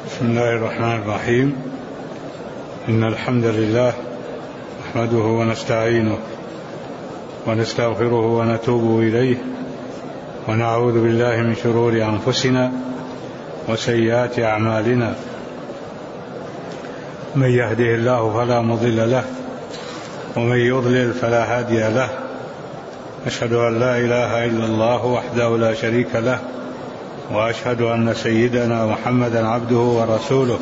بسم الله الرحمن الرحيم. إن الحمد لله نحمده ونستعينه ونستغفره ونتوب إليه ونعوذ بالله من شرور أنفسنا وسيئات أعمالنا. من يهده الله فلا مضل له ومن يضلل فلا هادي له. أشهد أن لا إله إلا الله وحده لا شريك له، وأشهد أن سيدنا محمدا عبده ورسوله،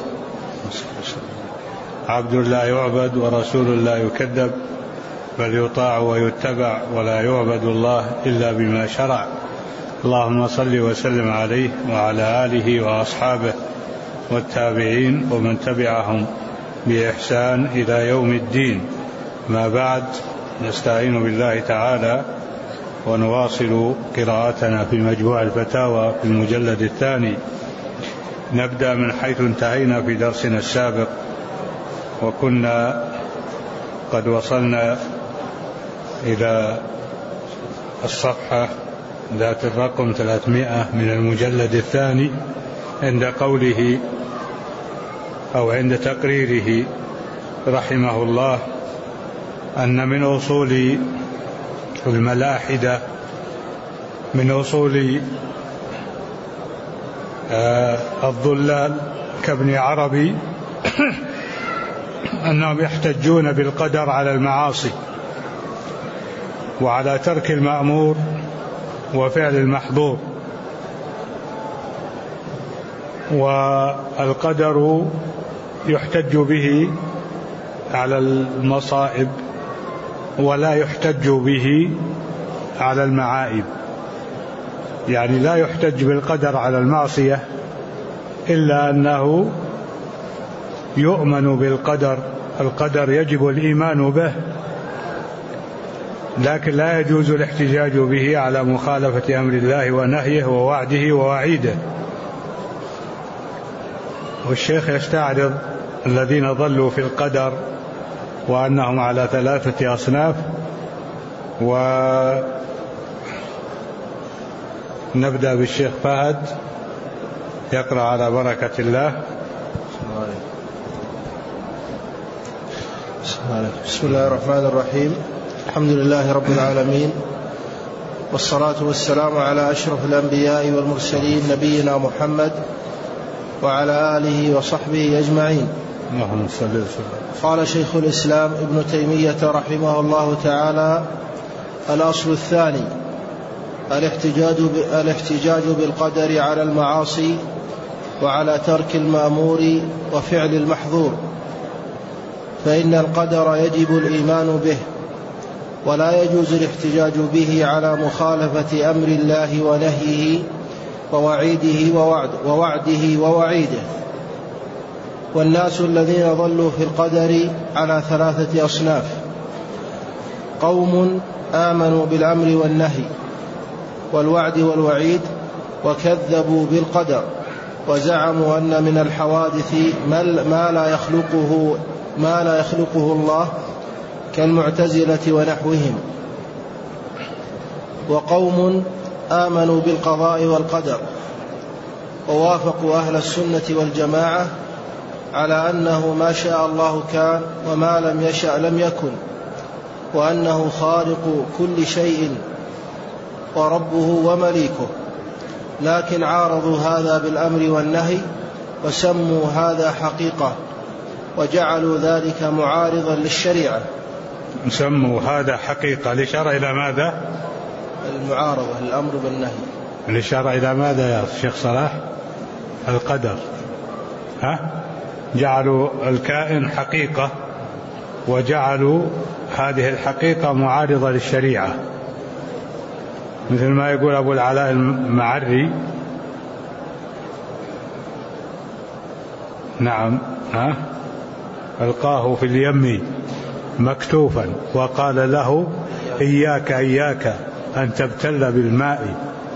عبد لا يعبد ورسول لا يكذب، بل يطاع ويتبع ولا يعبد الله إلا بما شرع. اللهم صل وسلم عليه وعلى آله وأصحابه والتابعين ومن تبعهم بإحسان إلى يوم الدين. ما بعد، نستعين بالله تعالى ونواصل قراءتنا في مجموع الفتاوى في المجلد الثاني. نبدأ من حيث انتهينا في درسنا السابق، وكنا قد وصلنا إلى الصفحة ذات الرقم 300 من المجلد الثاني، عند قوله أو عند تقريره رحمه الله أن من أصول الملاحدة، من أصول الضلال كابن عربي أنهم يحتجون بالقدر على المعاصي وعلى ترك المأمور وفعل المحظور. والقدر يحتج به على المصائب ولا يحتج به على المعائب، يعني لا يحتج بالقدر على المعصية إلا أنه يؤمن بالقدر. القدر يجب الإيمان به، لكن لا يجوز الاحتجاج به على مخالفة أمر الله ونهيه ووعده ووعيده. والشيخ يستعرض الذين ضلوا في القدر وأنهم على 3 أصناف، ونبدأ بالشيخ فهد يقرأ على بركة الله. بسم الله الرحمن الرحيم. الحمد لله رب العالمين، والصلاة والسلام على أشرف الأنبياء والمرسلين نبينا محمد وعلى آله وصحبه أجمعين. قال شيخ الإسلام ابن تيمية رحمه الله تعالى: الأصل الثاني الاحتجاج بالقدر على المعاصي وعلى ترك المأمور وفعل المحظور. فإن القدر يجب الإيمان به، ولا يجوز الاحتجاج به على مخالفة أمر الله ونهيه ووعده ووعيده. والناس الذين ضلوا في القدر على 3 أصناف: قوم آمنوا بالأمر والنهي والوعد والوعيد وكذبوا بالقدر، وزعموا أن من الحوادث ما لا يخلقه الله، كالمعتزلة ونحوهم. وقوم آمنوا بالقضاء والقدر ووافقوا أهل السنة والجماعة على أنه ما شاء الله كان وما لم يشأ لم يكن، وأنه خالق كل شيء وربه ومليكه. لكن عارضوا هذا بالأمر والنهي وسموا هذا حقيقة، وجعلوا ذلك معارضا للشريعة. سموا هذا حقيقة لشرع إلى ماذا؟ المعارضة، الأمر بالنهي لشرع إلى ماذا يا شيخ صلاح؟ القدر. جعلوا الكائن حقيقة، وجعلوا هذه الحقيقة معارضة للشريعة، مثل ما يقول أبو العلاء المعري. نعم، ألقاه في اليم مكتوفا وقال له: إياك أن تبتل بالماء.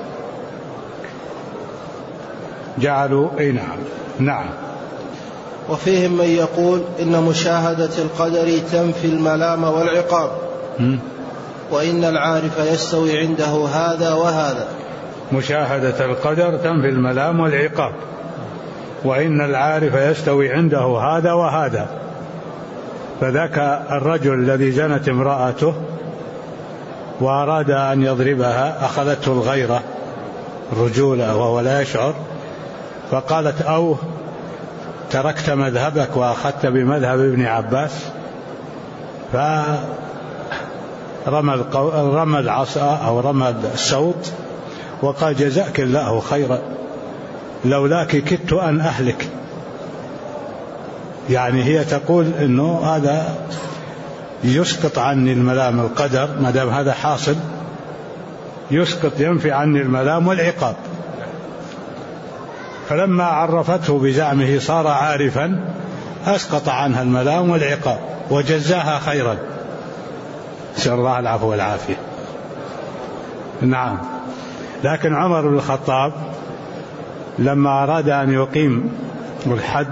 جعلوا نعم. وفيهم من يقول إن مشاهدة القدر تنفي الملام والعقاب، وإن العارف يستوي عنده هذا وهذا. مشاهدة القدر تنفي الملام والعقاب، وإن العارف يستوي عنده هذا وهذا. فذاك الرجل الذي زنت امرأته وأراد أن يضربها أخذته الغيرة الرجولة وهو لا يشعر، فقالت أو تركت مذهبك وأخذت بمذهب ابن عباس، فرمى العصا أو رمى السوط وقال جزاك الله خيرا لولاك كدت أن أهلك. يعني هي تقول إنه هذا يسقط عني الملام، القدر ما دام هذا حاصل يسقط ينفي عني الملام والعقاب. فلما عرفته بزعمه صار عارفا أسقط عنها الملام والعقاب وجزاها خيرا، نسأل الله العفو والعافية. نعم. لكن عمر بن الخطاب لما أراد أن يقيم الحد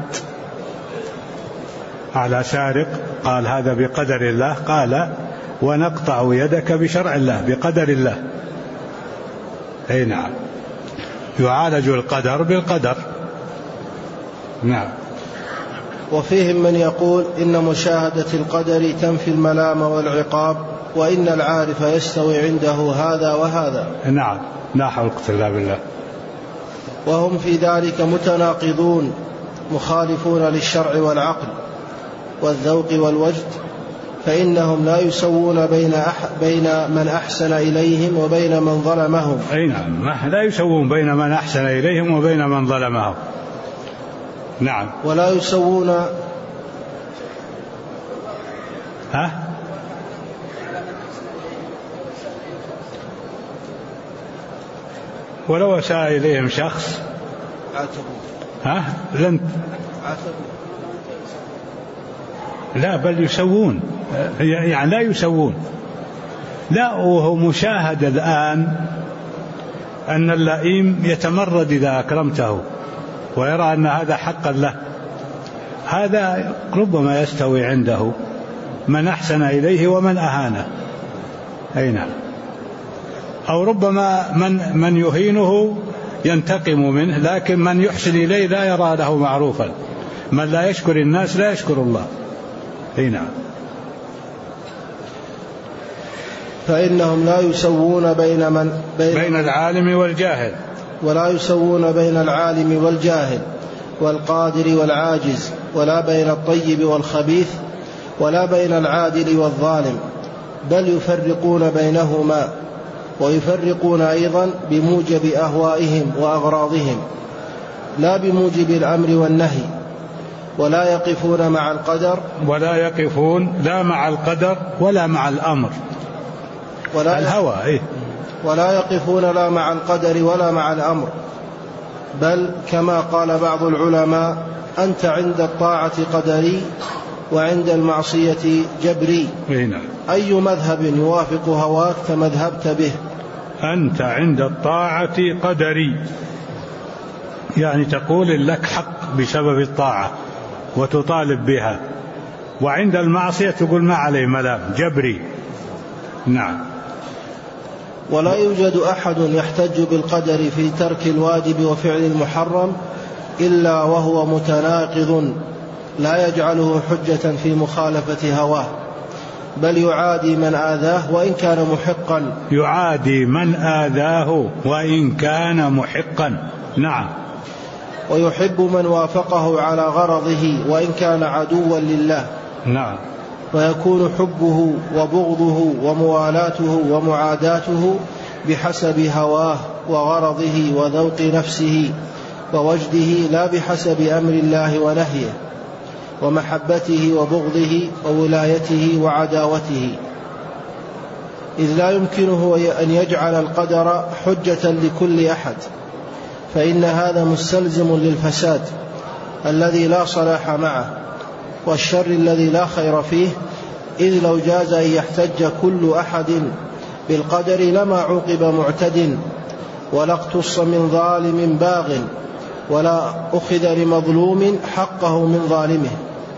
على سارق قال هذا بقدر الله، قال ونقطع يدك بشرع الله، بقدر الله. أي نعم، يعالج القدر بالقدر. نعم. وفيهم من يقول إن مشاهدة القدر تنفي الملام والعقاب، وإن العارف يستوي عنده هذا وهذا. نعم، لا حول إلا بالله. وهم في ذلك متناقضون مخالفون للشرع والعقل والذوق والوجد، فإنهم لا يسوون بين من أحسن إليهم وبين من ظلمهم. أي نعم، لا يسوون بين من أحسن إليهم وبين من ظلمهم. نعم. ولا يسوون ولو أساء إليهم شخص عاتبوا. لا بل يسوون، يعني لا يسوون. لا، وهو مشاهد الآن أن اللئيم يتمرد إذا أكرمته ويرى أن هذا حقا له، هذا ربما يستوي عنده من أحسن إليه ومن أهانه. أي نعم. أو ربما من يهينه ينتقم منه، لكن من يحسن إليه لا يرى له معروفا. من لا يشكر الناس لا يشكر الله. أي نعم. فإنهم لا يسوون بين العالم والجاهل، ولا يسوون بين العالم والجاهل والقادر والعاجز، ولا بين الطيب والخبيث، ولا بين العادل والظالم، بل يفرقون بينهما، ويفرقون أيضا بموجب أهوائهم وأغراضهم لا بموجب الأمر والنهي. ولا يقفون مع القدر، لا مع القدر ولا مع الأمر الهوى. ولا يقفون لا مع القدر ولا مع الأمر، بل كما قال بعض العلماء أنت عند الطاعة قدري وعند المعصية جبري. أي مذهب يوافق هواك فمذهبت به. أنت عند الطاعة قدري، يعني تقول لك حق بسبب الطاعة وتطالب بها، وعند المعصية تقول ما عليه ملام جبري. نعم. ولا يوجد أحد يحتج بالقدر في ترك الواجب وفعل المحرم إلا وهو متناقض لا يجعله حجة في مخالفة هواه، بل يعادي من آذاه وإن كان محقا. يعادي من آذاه وإن كان محقا. نعم. ويحب من وافقه على غرضه وإن كان عدوا لله. نعم. ويكون حبه وبغضه وموالاته ومعاداته بحسب هواه وغرضه وذوق نفسه ووجده، لا بحسب أمر الله ونهيه ومحبته وبغضه وولايته وعداوته، إذ لا يمكنه أن يجعل القدر حجة لكل أحد، فإن هذا مستلزم للفساد الذي لا صلاح معه والشر الذي لا خير فيه، إذ لو جاز أن يحتج كل أحد بالقدر لما عوقب معتد، ولا اقتص من ظالم باغ، ولا أخذ لمظلوم حقه من ظالمه،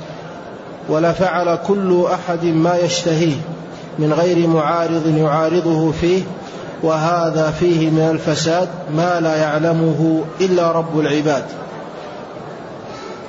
ولا فعل كل أحد ما يشتهيه من غير معارض يعارضه فيه، وهذا فيه من الفساد ما لا يعلمه إلا رب العباد.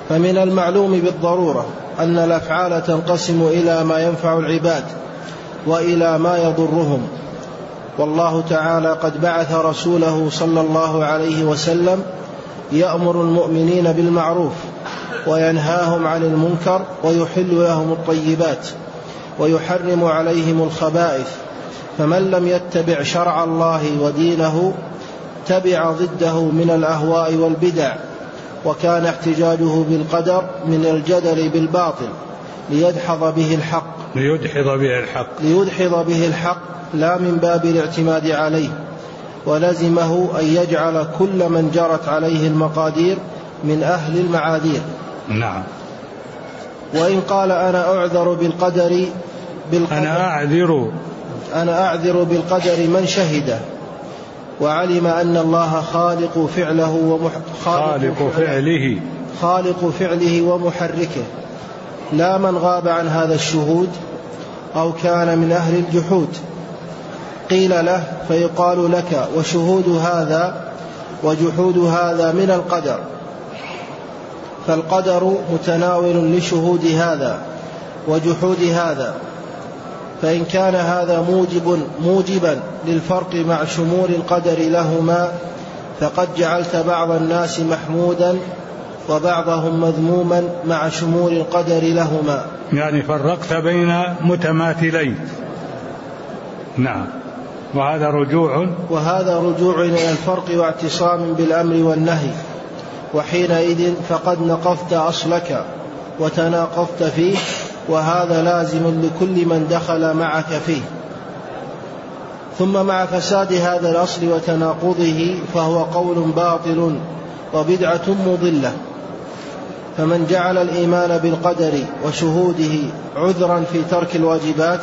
فمن المعلوم بالضرورة أن الأفعال تنقسم إلى ما ينفع العباد وإلى ما يضرهم، والله تعالى قد بعث رسوله صلى الله عليه وسلم يأمر المؤمنين بالمعروف وينهاهم عن المنكر ويحل لهم الطيبات ويحرم عليهم الخبائث، فمن لم يتبع شرع الله ودينه تبع ضده من الأهواء والبدع، وكان احتجاجه بالقدر من الجدل بالباطل ليدحض به الحق لا من باب الاعتماد عليه، ولزمه أن يجعل كل من جرت عليه المقادير من أهل المعاذير. نعم. وإن قال أنا أعذر بالقدر أنا أعذر بالقدر من شهده وعلم أن الله خالق فعله ومحركه، لا من غاب عن هذا الشهود أو كان من أهل الجحود. قيل له فيقال لك وشهود هذا وجحود هذا من القدر، فالقدر متناول لشهود هذا وجحود هذا، فإن كان هذا موجبا للفرق مع شمول القدر لهما فقد جعلت بعض الناس محمودا وبعضهم مذموما مع شمول القدر لهما، يعني فرقت بين متماثلين. نعم. وهذا رجوع إلى الفرق واعتصام بالأمر والنهي، وحينئذ فقد نقضت أصلك وتناقضت فيه، وهذا لازم لكل من دخل معك فيه. ثم مع فساد هذا الأصل وتناقضه فهو قول باطل وبدعة مضلة. فمن جعل الإيمان بالقدر وشهوده عذرا في ترك الواجبات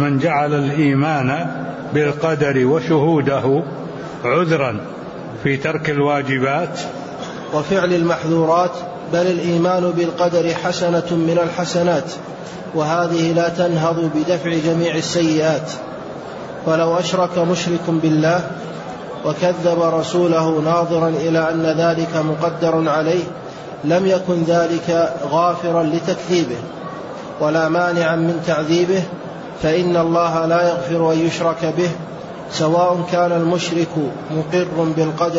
وفعل المحظورات، بل الإيمان بالقدر حسنة من الحسنات، وهذه لا تنهض بدفع جميع السيئات. فلو أشرك مشرك بالله وكذب رسوله ناظرا إلى أن ذلك مقدر عليه لم يكن ذلك غافرا لتكذيبه ولا مانعا من تعذيبه، فإن الله لا يغفر أن يشرك به، سواء كان المشرك مقرا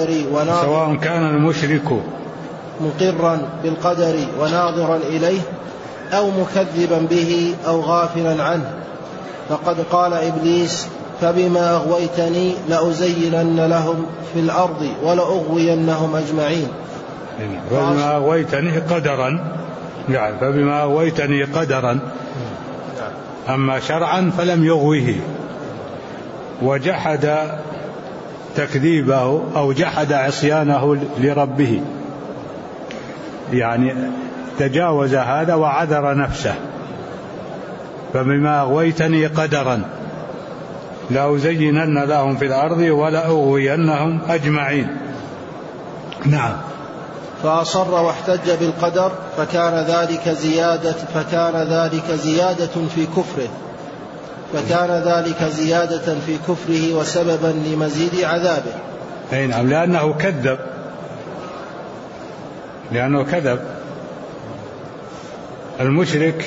بالقدر وناظرا إليه أو مكذبا به أو غافلا عنه. فقد قال إبليس فبما أغويتني لأزينن لهم في الأرض ولأغوينهم أجمعين. فبما أغويتني قدرا أما شرعا فلم يغوه، وجحد تكذيبه أو جحد عصيانه لربه، يعني تجاوز هذا وعذر نفسه. فبما أغويتني قدرا لأزينن لهم في الأرض ولأغوينهم أجمعين. نعم. فأصر واحتج بالقدر فكان ذلك زيادة في كفره وسببا لمزيد عذابه. نعم. لأنه كذب. المشرك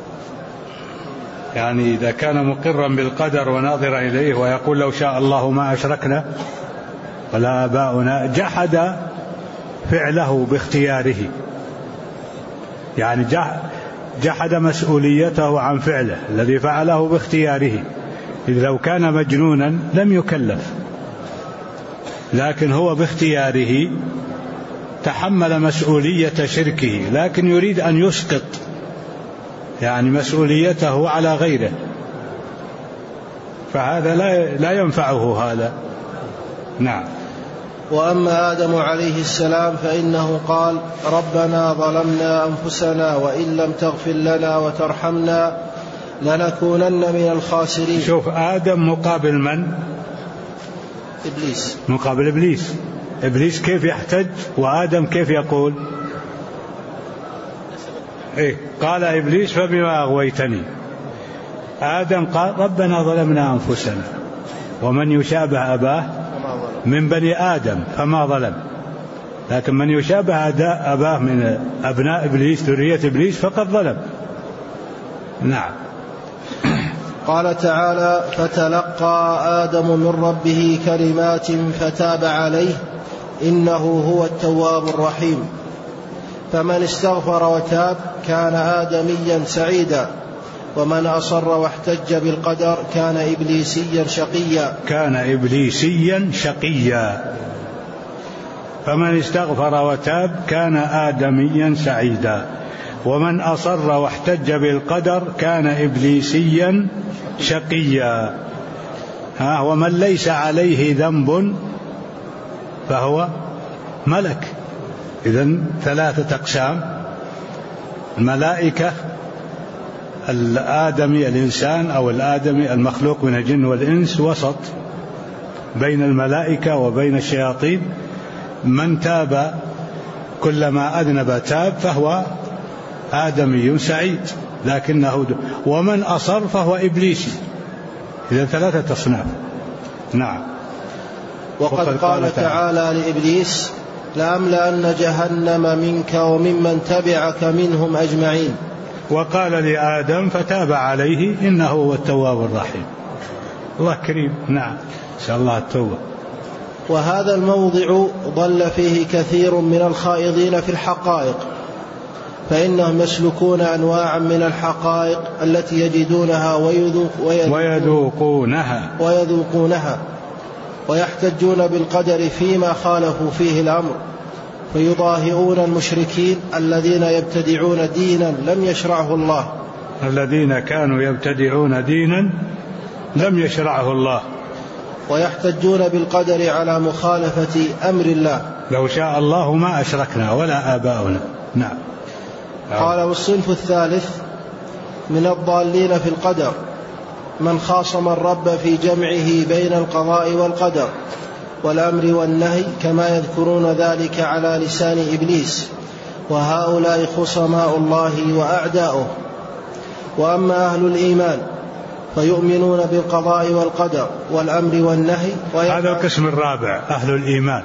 يعني إذا كان مقرا بالقدر وناظرا إليه ويقول لو شاء الله ما أشركنا ولا آباؤنا، جحد فعله باختياره، يعني جحد مسؤوليته عن فعله الذي فعله باختياره. إذ لو كان مجنونا لم يكلف، لكن هو باختياره تحمل مسؤولية شركه، لكن يريد أن يسقط يعني مسؤوليته على غيره، فهذا لا ينفعه هذا. نعم. وأما آدم عليه السلام فإنه قال ربنا ظلمنا أنفسنا وإن لم تغفر لنا وترحمنا لنكونن من الخاسرين. شوف، آدم مقابل من؟ إبليس. مقابل إبليس. إبليس كيف يحتج وآدم كيف يقول؟ قال إبليس فبما أغويتني. آدم قال ربنا ظلمنا أنفسنا ومن يشابه أباه من بني آدم فما ظلم. لكن من يشابه أباه من أبناء إبليس ذرية إبليس فقد ظلم. نعم. قال تعالى: فتلقى آدم من ربه كلمات فتاب عليه إنه هو التواب الرحيم. فمن استغفر وتاب كان آدميا سعيدا، ومن أصر واحتج بالقدر كان إبليسيا شقيا. فمن استغفر وتاب كان آدميا سعيدا، ومن أصر واحتج بالقدر كان إبليسيا شقيا. ومن ليس عليه ذنب فهو ملك. إذن 3 أقسام: الملائكة، الآدمي الإنسان أو الآدمي المخلوق من الجن والإنس وسط بين الملائكة وبين الشياطين. من تاب كلما أذنب تاب فهو آدمي سعيد لكنه ومن أصر فهو إبليسي. إذا 3 أصناف. نعم. وقد قال تعالى لإبليس: لأملأن جهنم منك وممن تبعك منهم أجمعين. وقال لآدم فتاب عليه إنه هو التواب الرحيم. الله كريم. نعم. إن شاء الله التوبة. وهذا الموضع ضل فيه كثير من الخائضين في الحقائق، فإنهم يسلكون أنواعا من الحقائق التي يجدونها ويذوقونها ويحتجون بالقدر فيما خالفوا فيه الأمر، فيضاهئون المشركين الذين يبتدعون دينا لم يشرعه الله، الذين كانوا يبتدعون دينا لم يشرعه الله، ويحتجون بالقدر على مخالفة أمر الله. لو شاء الله ما أشركنا ولا آباؤنا. نعم. قال: والصنف الثالث من الضالين في القدر من خاصم الرب في جمعه بين القضاء والقدر والأمر والنهي، كما يذكرون ذلك على لسان إبليس، وهؤلاء خصماء الله وأعداؤه. وأما أهل الإيمان فيؤمنون بالقضاء والقدر والأمر والنهي. هذا القسم الرابع: أهل الإيمان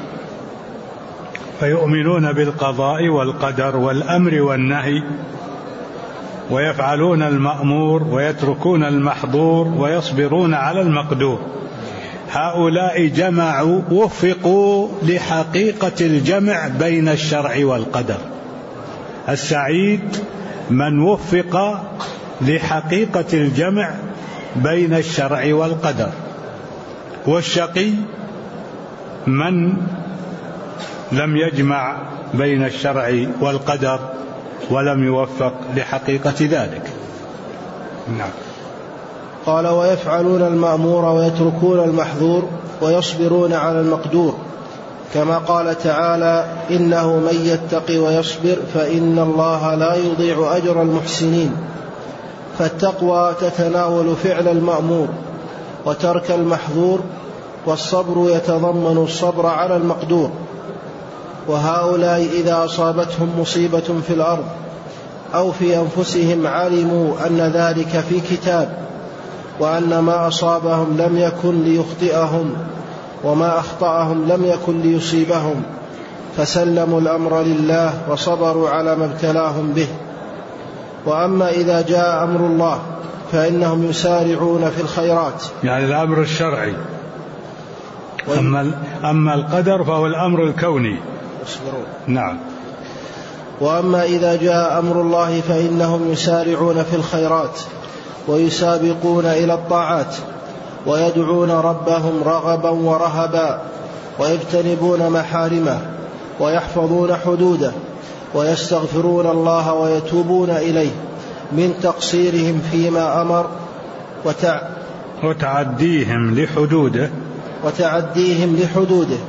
فيؤمنون بالقضاء والقدر والأمر والنهي، ويفعلون المأمور ويتركون المحظور ويصبرون على المقدور. هؤلاء جمعوا وفقوا لحقيقة الجمع بين الشرع والقدر. السعيد من وفق لحقيقة الجمع بين الشرع والقدر، والشقي من لم يجمع بين الشرع والقدر ولم يوفق لحقيقة ذلك. نعم. قال: ويفعلون المأمور ويتركون المحظور ويصبرون على المقدور، كما قال تعالى: إنه من يتق ويصبر فإن الله لا يضيع أجر المحسنين. فالتقوى تتناول فعل المأمور وترك المحظور، والصبر يتضمن الصبر على المقدور. وهؤلاء إذا أصابتهم مصيبة في الأرض أو في أنفسهم علموا أن ذلك في كتاب، وأن ما أصابهم لم يكن ليخطئهم وما أخطأهم لم يكن ليصيبهم، فسلموا الأمر لله وصبروا على ما ابتلاهم به. وأما إذا جاء أمر الله فإنهم يسارعون في الخيرات، يعني الأمر الشرعي. أما القدر فهو الأمر الكوني. نعم. وأما إذا جاء أمر الله فإنهم يسارعون في الخيرات ويسابقون إلى الطاعات، ويدعون ربهم رغبا ورهبا، ويجتنبون محارمه، ويحفظون حدوده، ويستغفرون الله ويتوبون إليه من تقصيرهم فيما أمر وتعديهم لحدوده،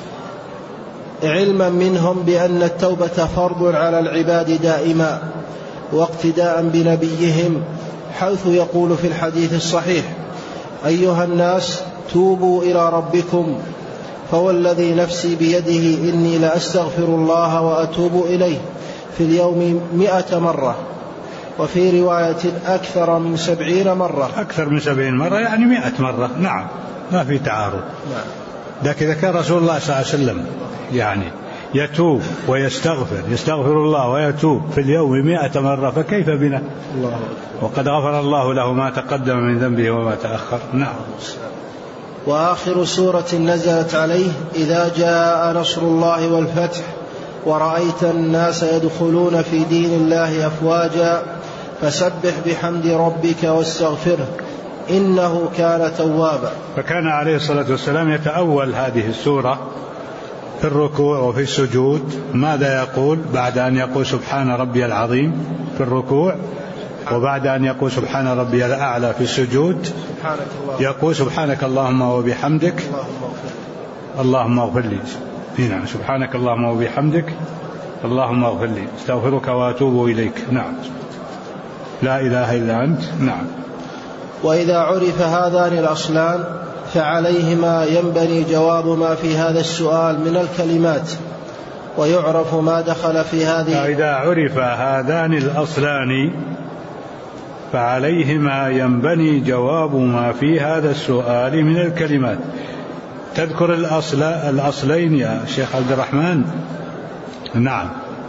علما منهم بأن التوبة فرض على العباد دائما، واقتداء بنبيهم، حيث يقول في الحديث الصحيح: أيها الناس توبوا إلى ربكم، فوالذي نفسي بيده إني لأستغفر الله وأتوب إليه في اليوم 100 مرة، وفي رواية أكثر من 70 مرة. أكثر من 70 مرة يعني 100 مرة. نعم، ما في تعارض. نعم. لكن إذا كان رسول الله صلى الله عليه وسلم يعني يتوب ويستغفر، يستغفر الله ويتوب في اليوم 100 مرة، فكيف بنا؟ الله. وقد غفر الله له ما تقدم من ذنبه وما تأخر. نعم. وآخر سورة نزلت عليه: إذا جاء نصر الله والفتح ورأيت الناس يدخلون في دين الله أفواجا فسبح بحمد ربك واستغفره إنه كان توابا. فكان عليه الصلاة والسلام يتأول هذه السورة في الركوع وفي السجود. ماذا يقول بعد أن يقول سبحان ربي العظيم في الركوع، وبعد أن يقول سبحان ربي الأعلى في السجود يقول سبحانك اللهم وبحمدك اللهم اغفر لي. نعم. سبحانك اللهم وبحمدك اللهم اغفر لي، استغفرك واتوب اليك. نعم. لا اله الا انت. نعم. وإذا عرف هذان الأصلان فعليهما ينبني جواب ما في هذا السؤال من الكلمات، ويعرف ما دخل في هذه. إذا عرف هذان الأصلان فعليهما ينبني جواب ما في هذا السؤال من الكلمات. تذكر الأصلين يا شيخ عبد الرحمن؟ نعم.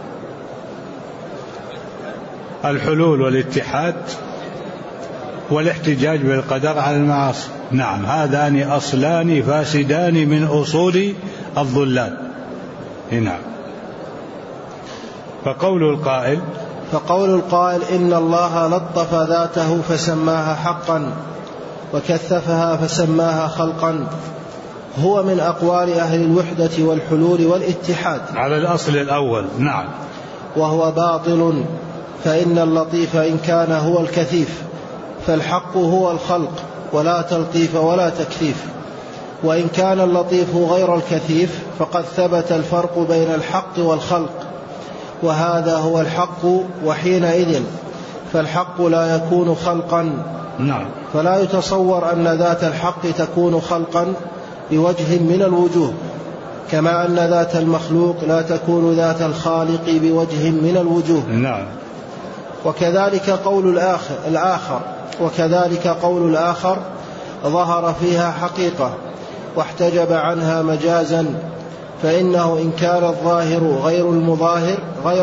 الحلول والاتحاد والاحتجاج بالقدر على المعاصي. نعم. هذان أصلان فاسدان من أصول الضلال. نعم. فقول القائل إن الله لطف ذاته فسماها حقا وكثفها فسماها خلقا هو من أقوال أهل الوحدة والحلول والاتحاد على الأصل الأول. نعم. وهو باطل، فإن اللطيف إن كان هو الكثيف فالحق هو الخلق ولا تلطيف ولا تكثيف، وإن كان اللطيف غير الكثيف فقد ثبت الفرق بين الحق والخلق، وهذا هو الحق، وحينئذ فالحق لا يكون خلقا. نعم. فلا يتصور أن ذات الحق تكون خلقا بوجه من الوجوه، كما أن ذات المخلوق لا تكون ذات الخالق بوجه من الوجوه. نعم. وكذلك قول الآخر ظهر فيها حقيقة واحتجب عنها مجازا، فإنه إن كان الظاهر غير المظاهر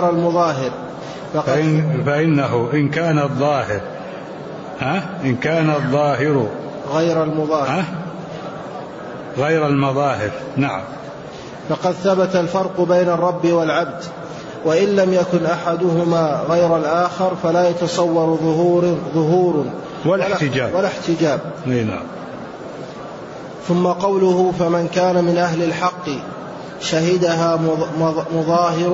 فإنه إن كان الظاهر غير المظاهر. نعم. فقد ثبت الفرق بين الرب والعبد، وإن لم يكن أحدهما غير الآخر فلا يتصور ظهور ولا احتجاب. نعم. ثم قوله فمن كان من أهل الحق شهدها مظاهر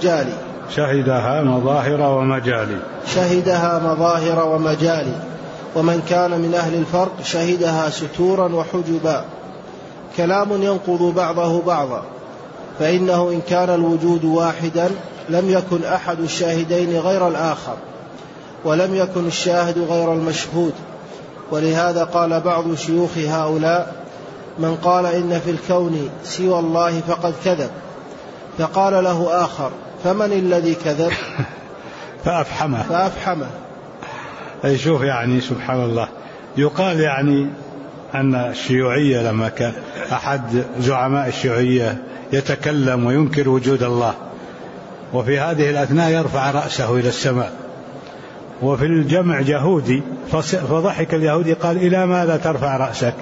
ومجالي، ومن كان من أهل الفرق شهدها ستورا وحجبا. كلام ينقض بعضه بعضا، فإنه إن كان الوجود واحدا لم يكن أحد الشاهدين غير الآخر، ولم يكن الشاهد غير المشهود. ولهذا قال بعض شيوخ هؤلاء: من قال إن في الكون سوى الله فقد كذب. فقال له آخر: فمن الذي كذب؟ فأفحمه. أي شوف يعني سبحان الله. يقال يعني أن الشيوعية لما كان أحد زعماء الشيوعية يتكلم وينكر وجود الله، وفي هذه الأثناء يرفع رأسه إلى السماء، وفي الجمع يهودي فضحك اليهودي قال: إلى ماذا ترفع رأسك؟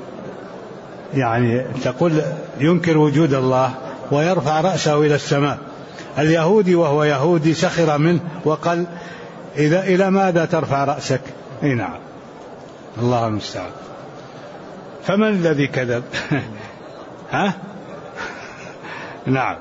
يعني تقول ينكر وجود الله ويرفع رأسه إلى السماء. اليهودي وهو يهودي سخر منه وقال: إلى ماذا ترفع رأسك؟ نعم. الله المستعان. فمن الذي كذب؟ نعم.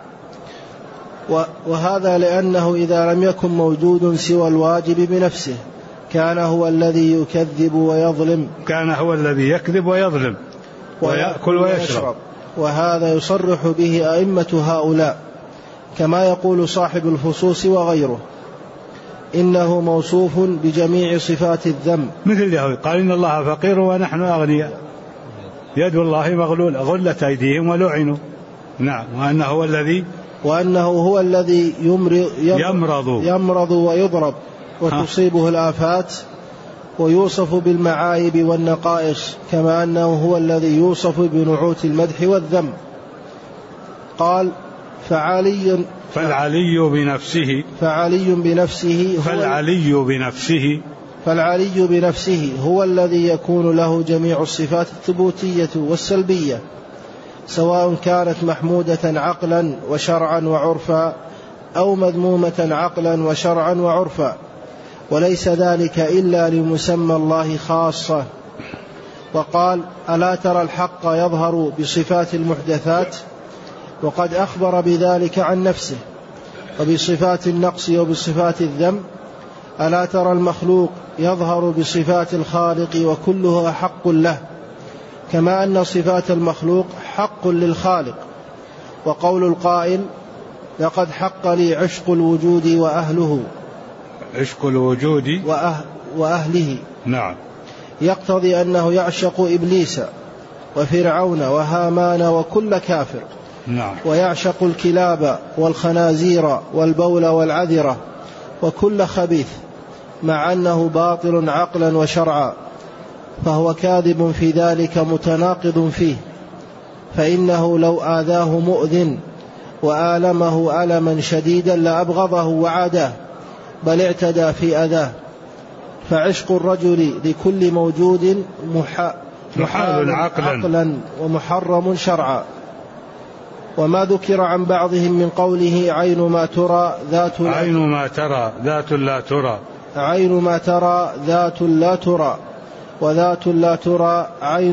وهذا لأنه إذا لم يكن موجود سوى الواجب بنفسه كان هو الذي يكذب ويظلم، كان هو الذي يكذب ويظلم ويأكل ويشرب. وهذا يصرح به أئمة هؤلاء، كما يقول صاحب الفصوص وغيره: إنه موصوف بجميع صفات الذم. مثل اليهود قال: إن الله فقير ونحن أغنياء، يد الله مغلولة، غلت أيديهم ولعنوا. نعم. وأنه هو الذي يمرض ويضرب وتصيبه الآفات، ويوصف بالمعايب والنقائص، كما أنه هو الذي يوصف بنعوت المدح والذم. قال: فالعلي بنفسه هو الذي يكون له جميع الصفات الثبوتية والسلبية، سواء كانت محمودة عقلا وشرعا وعرفا أو مذمومة عقلا وشرعا وعرفا، وليس ذلك إلا لمسمى الله خاصة. وقال: ألا ترى الحق يظهر بصفات المحدثات، وقد أخبر بذلك عن نفسه، وبصفات النقص وبصفات الذم. ألا ترى المخلوق يظهر بصفات الخالق وكلها حق له، كما أن صفات المخلوق حق للخالق. وقول القائل: لقد حق لي عشق الوجود وأهله، عشق الوجود وأهله، نعم، يقتضي أنه يعشق إبليس وفرعون وهامان وكل كافر، نعم، ويعشق الكلاب والخنازير والبول والعذرة وكل خبيث، مع أنه باطل عقلا وشرعا، فهو كاذب في ذلك متناقض فيه، فإنه لو آذاه مؤذن وآلمه ألما شديدا لأبغضه وعاداه، بل اعتدى في أذاه. فعشق الرجل لكل موجود محال عقلا ومحرم شرعا. وما ذكر عن بعضهم من قوله: عين ما ترى ذات لا ترى، عين ما ترى ذات لا ترى، وذات لا ترى عين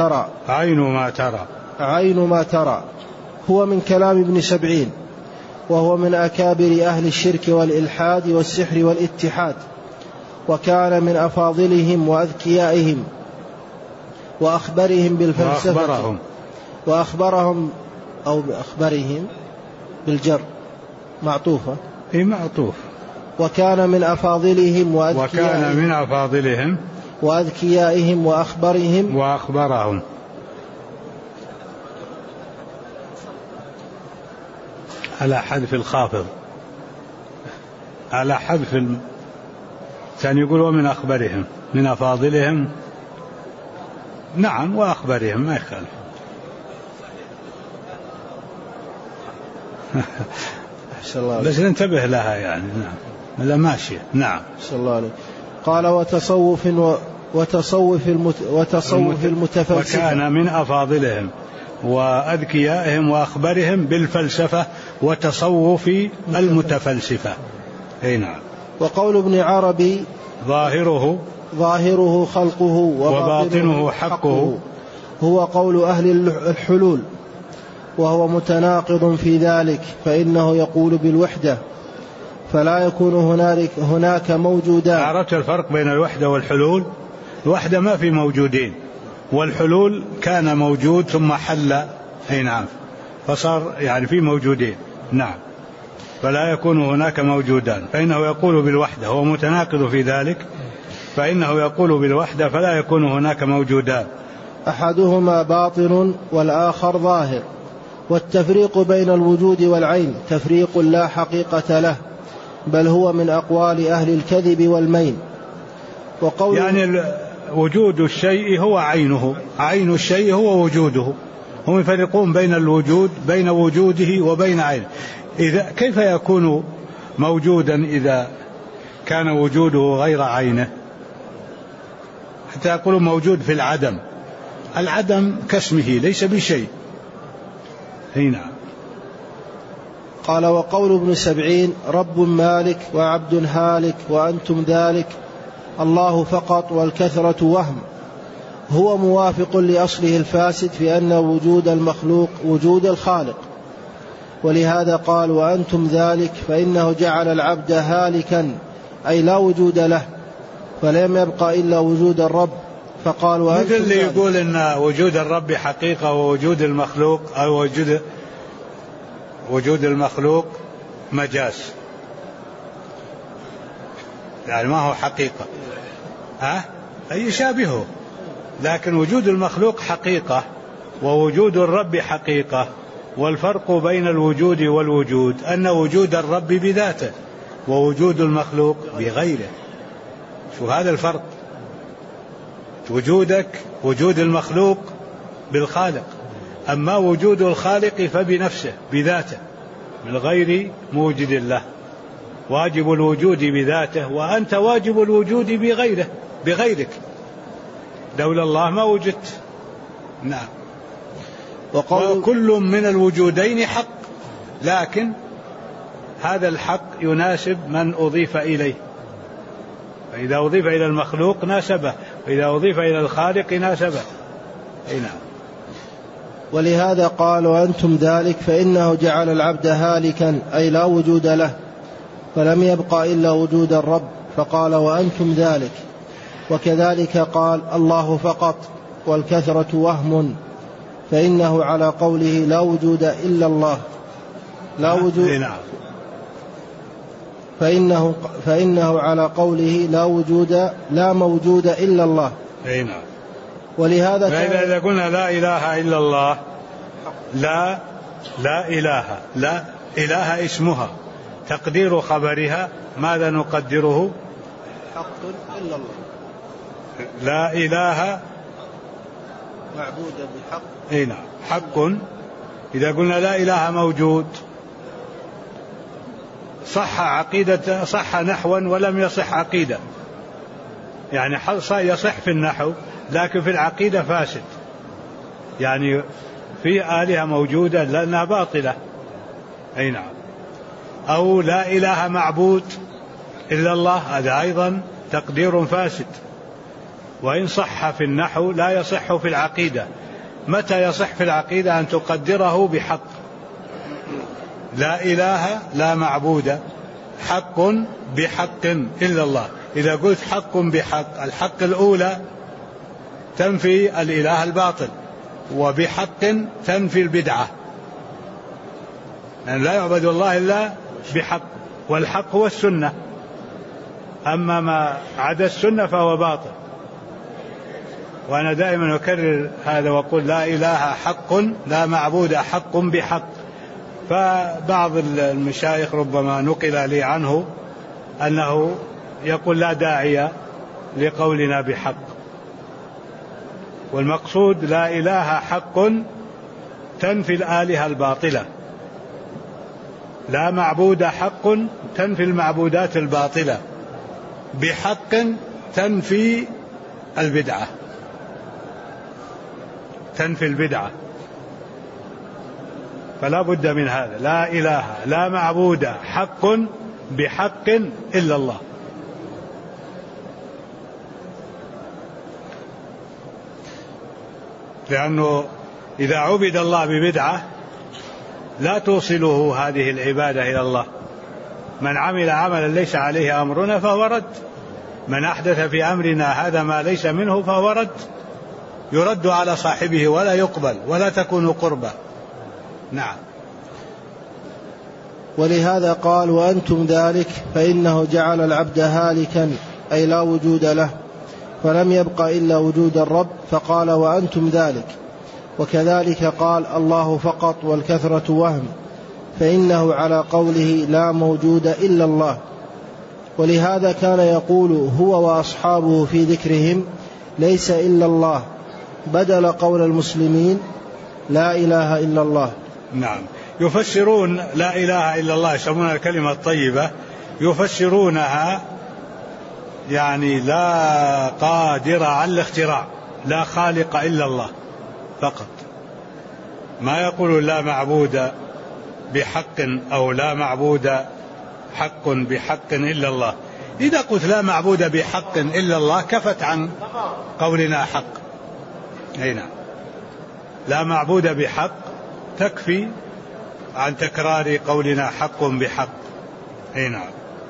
ما ترى، هو من كلام ابن سبعين، وهو من أكابر أهل الشرك والإلحاد والسحر والاتحاد، وكان من أفاضلهم وأذكيائهم وأخبرهم بالفلسفة، وأخبرهم أو بأخبرهم بالجر معطوفة، معطوف. وكان من أفاضلهم وأذكيائهم وأخبرهم على حذف الخافض، على حذف كان يقول ومن أخبرهم، من أفاضلهم، نعم، وأخبرهم ما يخالف. بس ننتبه لها يعني، نعم، لا ماشية، نعم. الله عليك. قال: وتصوف المتفلسفة، وكان من أفاضلهم وأذكيائهم وأخبرهم بالفلسفة وتصوف المتفلسفة، أي نعم. وقول ابن عربي: ظاهره خلقه وباطنه حقه، هو قول أهل الحلول، وهو متناقض في ذلك، فإنه يقول بالوحدة، فلا يكون هناك موجودان. عرفت الفرق بين الوحدة والحلول؟ الوحدة ما في موجودين، والحلول كان موجود ثم حل، أي نعم، فصار يعني في موجودين، نعم، فلا يكون هناك موجودان، فإنه يقول بالوحدة، هو متناقض في ذلك، فإنه يقول بالوحدة فلا يكون هناك موجودان، أحدهما باطن والآخر ظاهر. والتفريق بين الوجود والعين تفريق لا حقيقة له، بل هو من أقوال أهل الكذب والمين. يعني وجود الشيء هو عينه، عين الشيء هو وجوده، هم يفرقون بين الوجود، بين وجوده وبين عينه. إذا كيف يكون موجودا إذا كان وجوده غير عينه؟ حتى يقولون موجود في العدم، العدم كاسمه ليس بشيء، هنا. قال: وقول ابن سبعين: رب مالك وعبد هالك وأنتم ذلك، الله فقط والكثرة وهم، هو موافق لأصله الفاسد في أن وجود المخلوق وجود الخالق، ولهذا قال: وأنتم ذلك، فإنه جعل العبد هالكا، أي لا وجود له، فلم يبقى إلا وجود الرب، فقال: وأنتم مثل اللي يقول إن وجود الرب حقيقة ووجود المخلوق، أو وجود المخلوق مجاز، يعني ما هو حقيقة، يشابهه، لكن وجود المخلوق حقيقة ووجود الرب حقيقة. والفرق بين الوجود والوجود أن وجود الرب بذاته ووجود المخلوق بغيره. شو هذا الفرق؟ وجود المخلوق بالخالق، أما وجود الخالق فبنفسه بذاته، من غير موجد له، واجب الوجود بذاته، وأنت واجب الوجود بغيرك، لولا الله ما وجدت. نعم. وكل من الوجودين حق، لكن هذا الحق يناسب من أضيف إليه، فإذا أضيف إلى المخلوق ناسبه، وإذا أضيف إلى الخالق ناسبه. نعم. ولهذا قال وأنتم ذلك فإنه جعل العبد هالكا أي لا وجود له، فلم يبق إلا وجود الرب، فقال وأنتم ذلك. وكذلك قال الله فقط والكثرة وهم، فإنه على قوله لا وجود إلا الله، لا وجود، فإنه على قوله لا موجود إلا الله. ولهذا إذا قلنا لا إله إلا الله، لا إله اسمها، تقدير خبرها ماذا نقدره؟ حق إلا الله. لا إله معبود بحق. نعم، حق. إذا قلنا لا إله موجود، صح عقيدة، صح نحوا ولم يصح عقيدة، يعني يصح في النحو لكن في العقيدة فاسد، يعني في آلهة موجودة لأنها باطلة. أي نعم. أو لا إله معبود إلا الله، هذا أيضا تقدير فاسد، وإن صح في النحو لا يصح في العقيدة. متى يصح في العقيدة؟ أن تقدره بحق، لا إله لا معبود، حق بحق إلا الله. إذا قلت حق بحق، الحق الأولى تنفي الإله الباطل، وبحق تنفي البدعة، يعني لا يعبد الله إلا بحق، والحق هو السنة، أما ما عدا السنة فهو باطل. وأنا دائما أكرر هذا وأقول لا إله حق لا معبود حق بحق. فبعض المشايخ ربما نقل لي عنه أنه يقول لا داعي لقولنا بحق، والمقصود لا إله حق تنفي الآلهة الباطلة، لا معبود حق تنفي المعبودات الباطلة، بحق تنفي البدعة، تنفي البدعة. فلا بد من هذا، لا إله لا معبود حق بحق إلا الله. لأنه إذا عبد الله ببدعة لا توصله هذه العبادة إلى الله. من عمل عملا ليس عليه أمرنا فهو رد، من أحدث في أمرنا هذا ما ليس منه فهو رد، يرد على صاحبه ولا يقبل ولا تكون قربة. نعم. ولهذا قال وأنتم ذلك فإنه جعل العبد هالكا أي لا وجود له، فلم يبق إلا وجود الرب، فقال وأنتم ذلك. وكذلك قال الله فقط والكثرة وهم، فإنه على قوله لا موجود إلا الله. ولهذا كان يقول هو وأصحابه في ذكرهم ليس إلا الله، بدل قول المسلمين لا إله إلا الله. نعم. يفسرون لا إله إلا الله، يسمونها الكلمة الطيبة، يفسرونها يعني لا قادر على الاختراع، لا خالق إلا الله فقط، ما يقول لا معبود بحق أو لا معبود حق بحق إلا الله. إذا قلت لا معبود بحق إلا الله كفت عن قولنا حق. هنا لا معبود بحق تكفي عن تكرار قولنا حق بحق. هنا.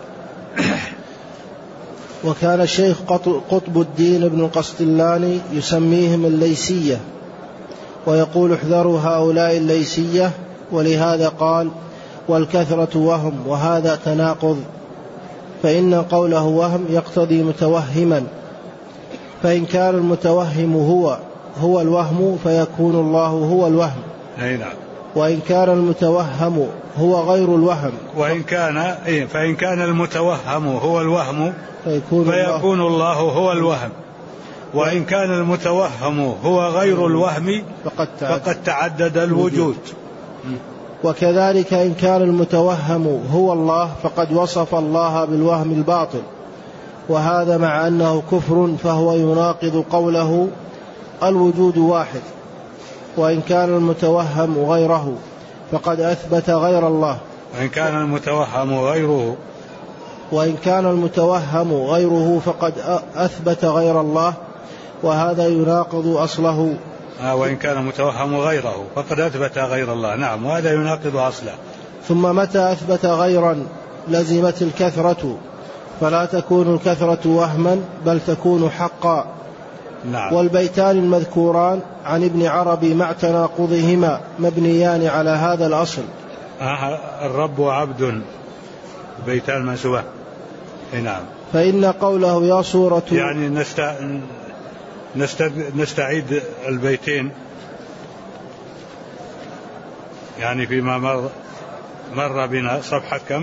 وكان الشيخ قطب الدين ابن القسطلاني يسميهم الليسية، ويقول احذروا هؤلاء الليسية، ولهذا قال والكثرة وهم، وهذا تناقض، فإن قوله وهم يقتضي متوهما، فإن كان المتوهم هو الوهم فيكون الله هو الوهم، وإن كان المتوهم هو غير الوهم، فإن كان المتوهم هو الوهم فيكون الله هو الوهم، وإن كان المتوهم هو غير الوهم فقد تعدد الوجود. وكذلك إن كان المتوهم هو الله فقد وصف الله بالوهم الباطل، وهذا مع أنه كفر فهو يناقض قوله الوجود واحد. وإن كان المتوهم غيره فقد أثبت غير الله. وإن كان المتوهم غيره فقد أثبت غير الله، وهذا يناقض أصله. وإن كان المتوهم غيره فقد أثبت غير الله، نعم، وهذا يناقض أصله. ثم متى أثبت غيرا لزمت الكثرة، فلا تكون الكثرة وهما بل تكون حقا. نعم. والبيتان المذكوران عن ابن عربي مع تناقضهما مبنيان على هذا الأصل. الرب وعبد، بيتان منسوبة. نعم. فإن قوله يا صورة، يعني نستعيد البيتين، يعني فيما مر بنا صفحة كم؟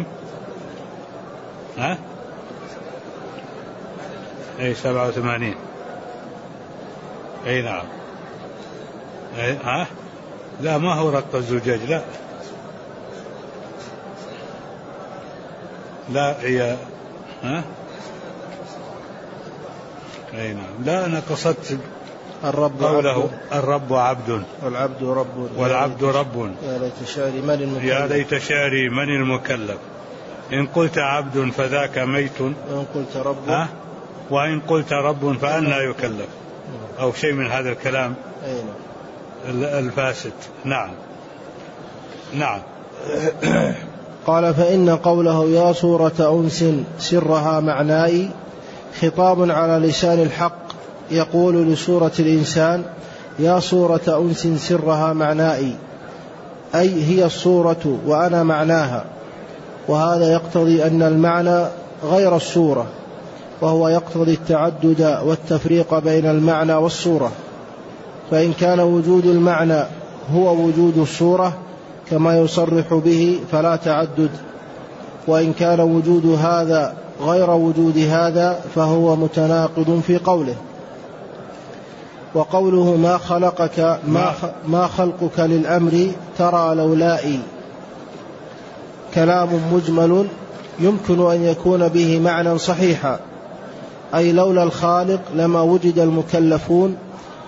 87. نعم. لا، ما هو رق الزجاج، لا هي نعم. لا، أنا قصدت قوله الرب عبد والعبد رب يا ليت شعري من المكلف إن قلت عبد فذاك ميت وإن قلت رب فأنا يكلف، أو شيء من هذا الكلام الفاسد. نعم. قال فإن قوله يا صورة أنس سرها معناي خطاب على لسان الحق يقول لصورة الإنسان يا صورة أنس سرها معناي، أي هي الصورة وأنا معناها، وهذا يقتضي أن المعنى غير الصورة، وهو يقتضي التعدد والتفريق بين المعنى والصورة. فإن كان وجود المعنى هو وجود الصورة كما يصرح به فلا تعدد، وإن كان وجود هذا غير وجود هذا فهو متناقض في قوله. وقوله ما خلقك للأمر ترى لولائي كلام مجمل يمكن أن يكون به معنى صحيحا، أي لولا الخالق لما وجد المكلفون